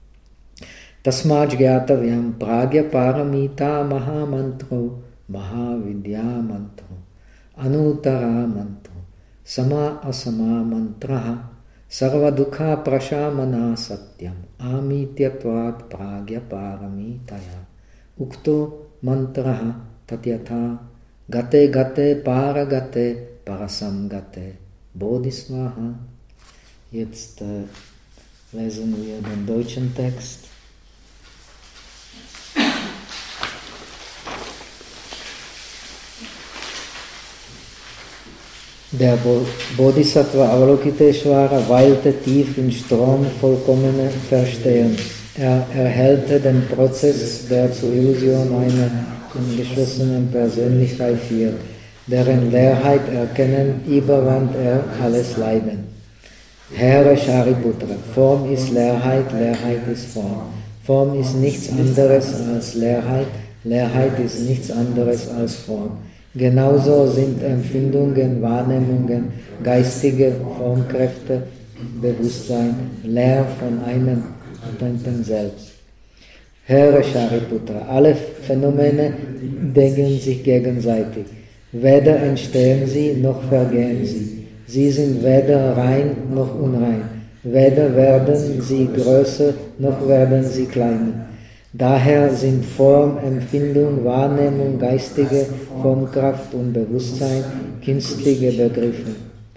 tasmaj gyatavyam pragya paramita mahamantro mahavidya mantro anutara mantro sama asama mantraha sarva dukha prashamana satyam amityatvat pragya paramitaya ukto mantraha tatyatha gate gate paragate parasamgate bodhisvaha. Jetzt äh, lesen wir den deutschen Text. Der Bodhisattva Avalokiteshvara weilte tief im Strom vollkommenen Verstehens. Er erhellte den Prozess, der zur Illusion einer ungeschlossenen Persönlichkeit führt, deren Leerheit erkennen, überwand er alles Leiden. Herr Shariputra, Form ist Leerheit, Leerheit ist Form. Form ist nichts anderes als Leerheit, Leerheit ist nichts anderes als Form. Genauso sind Empfindungen, Wahrnehmungen, geistige Formkräfte, Bewusstsein leer von einem Potenten Selbst. Höre Shariputra, alle Phänomene decken sich gegenseitig. Weder entstehen sie, noch vergehen sie. Sie sind weder rein, noch unrein. Weder werden sie größer, noch werden sie kleiner. Daher sind Form, Empfindung, Wahrnehmung, geistige Formkraft und Bewusstsein künstliche Begriffe.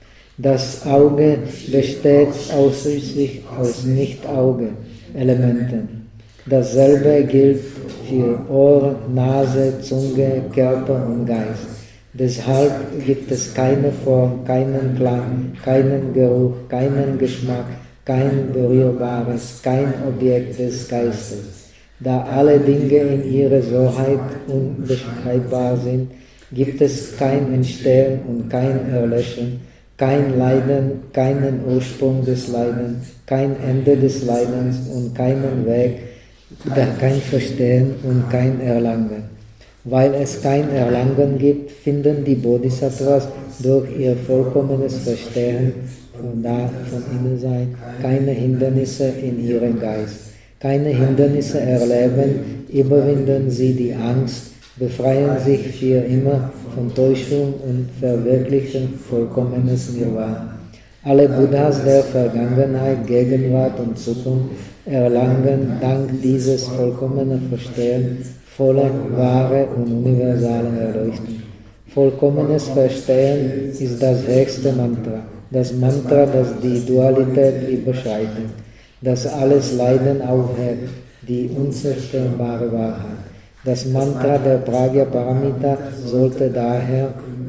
Das Auge besteht ausschließlich aus Nicht-Auge-Elementen. Dasselbe gilt für Ohr, Nase, Zunge, Körper und Geist. Deshalb gibt es keine Form, keinen Klang, keinen Geruch, keinen Geschmack, kein Berührbares, kein Objekt des Geistes. Da alle Dinge in ihrer Soheit unbeschreibbar sind, gibt es kein Entstehen und kein Erlöschen, kein Leiden, keinen Ursprung des Leidens, kein Ende des Leidens und keinen Weg, kein Verstehen und kein Erlangen. Weil es kein Erlangen gibt, finden die Bodhisattvas durch ihr vollkommenes Verstehen von, da, von Innensein keine Hindernisse in ihrem Geist. Keine Hindernisse erleben, überwinden sie die Angst, befreien sich für immer von Täuschung und verwirklichen vollkommenes Nirvana. Alle Buddhas der Vergangenheit, Gegenwart und Zukunft erlangen dank dieses vollkommenen Verstehens volle, wahre und universale Erleuchtung. Vollkommenes Verstehen ist das höchste Mantra, das Mantra, das die Dualität überschreitet, das alles Leiden aufhebt, die unzerstörbare Wahrheit. Das Mantra der Pragya Paramita sollte daher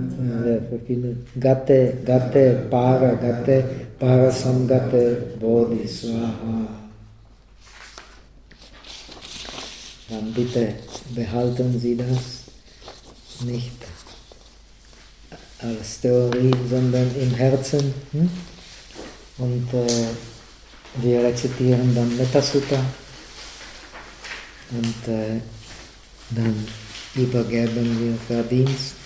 Gatte, Gatte, Para, Gatte, Parasamgate, Bodhiswaha. Dann bitte behalten Sie das nicht als Theorie, sondern im Herzen. Hm? Und äh, wir rezitieren dann Metta Sutta und äh, dann übergeben wir Verdienst.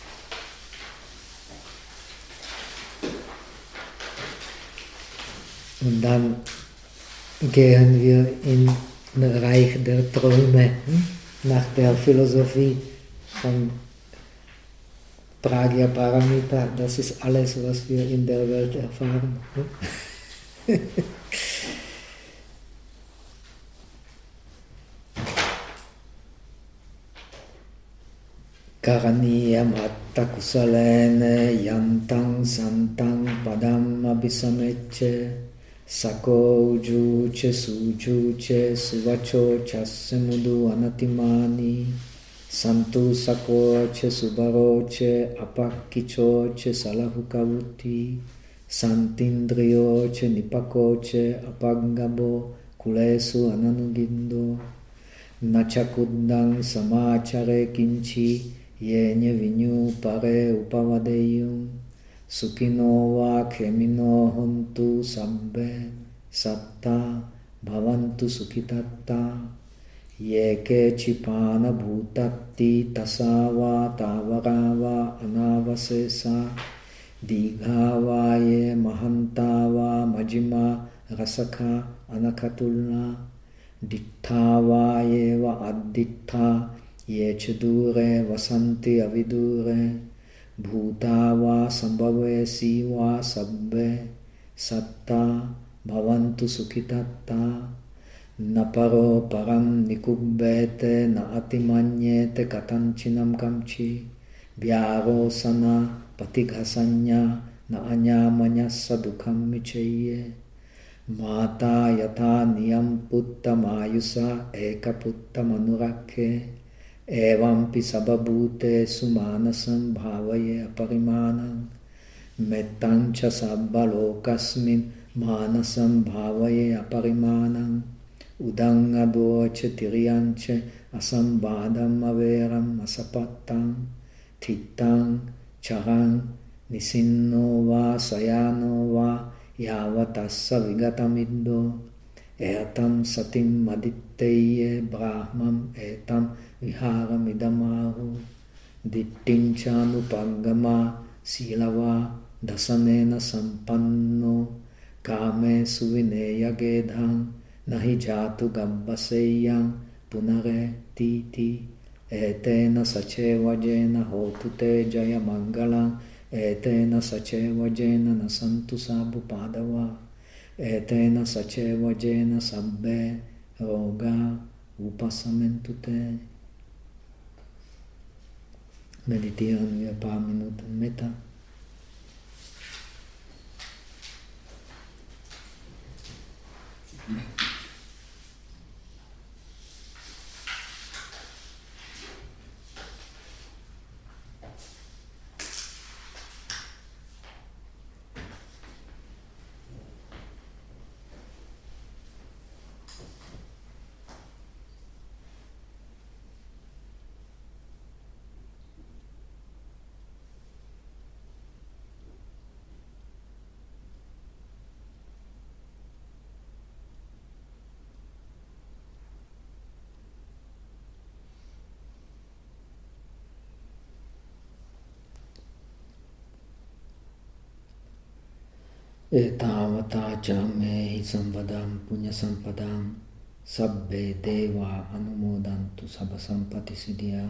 Und dann gehen wir in das Reich der Träume, hm? Nach der Philosophie von Pragya Paramita. Das ist alles, was wir in der Welt erfahren. Hm? Karaniyam atta kusalene yantang santang padam abhisamecce sako ujuce sujuce suvacho chasse mudu anatimani santu sakoce subaroce apakkicoce salahukavuti santindrioce nipakoce apagabo kulesu ananugindo nachakuddang samachare kinchi Yenye vinyu pare upavadeyum Sukino va khemino hontu sabbe satta bhavantu sukhitatta Yeke chipana bhutatti tasava tavarava anavasesa Digha ye mahantava majima rasakha anakatulna Dittha ye va addittha Yeche dure vasanti avidure bhutava sambhavesi va sabbe satta bhavantu sukhitatta naparo param nikubbete na atimanyete katanchinam kamchi vyaro sana patighasanya na anyamanyassa dukham micheye mata yata niyam putta mayusa eka putta manurakhe Evampi sababhute sumanasam bhavaye aparimanam mettancha sabbalokasmin manasam bhavaye aparimanam udangadoche tiriyanche asambadam averam asapattam thittam charan nisinno va sayano va yavatassa vigatamiddho etam satim maditteya brahmam etam viharamidamahu dittinchanupaggama silava dasanena sampanno kame suvineya gedham nahi jatu gabbaseyam punare titi etena sacevajena hotu te jaya mangalam etena sacevajena nasantu sabu padava etena sacevajena sabbe roga upasamentu te. Meditieren wir ein paar Minuten Metta. Etavata cha me sampadam punya sampadam sabbe deva anumodantu sabba sampati siddhya.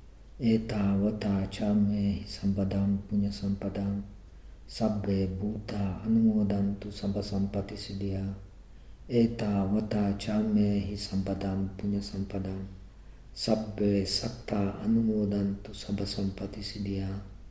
Etavata cha me sampadam punya sampadam sabbe bhuta anumodantu sabba sampati siddhya. Etavata cha me sampadam punya sampadam sabbe satta anumodantu sabba sampati siddhya.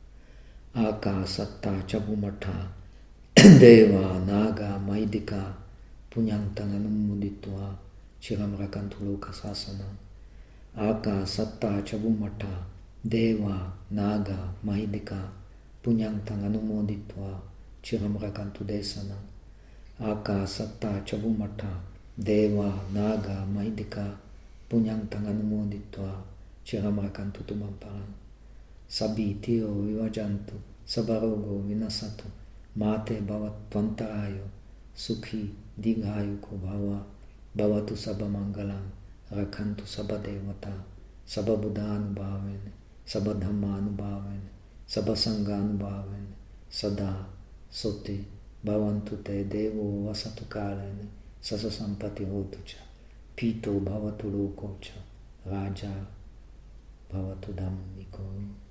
Akasatta chabumata Deva, Naga, Maidika, Punyantang Anumuditva, Chiram Rakantu Loka Sasana, Aka, Satta, Chabumata, Deva, Naga, Maidika, Punyantang Anumuditva, Chiram Rakantu Desana, Aka, Satta, Chabumata, Deva, Naga, Maidika, Punyantang Anumuditva, Chiram Rakantu Tumamparam, Sabitio Vivajantu, Sabarogo Vinasatu, Mate bhavat tvantarayo, sukhi dighayu ko bhava, bhavatu sabba mangalam, rakhantu sabba devata, sabba buddha anubhaven, sabba dhamma anubhaven, sabba sangha anubhaven, sada soti bhavantu te devo vasatu kalene, sasa sampati hotu cha, pito bhavatu loko cha, raja bhavatu dhammiko.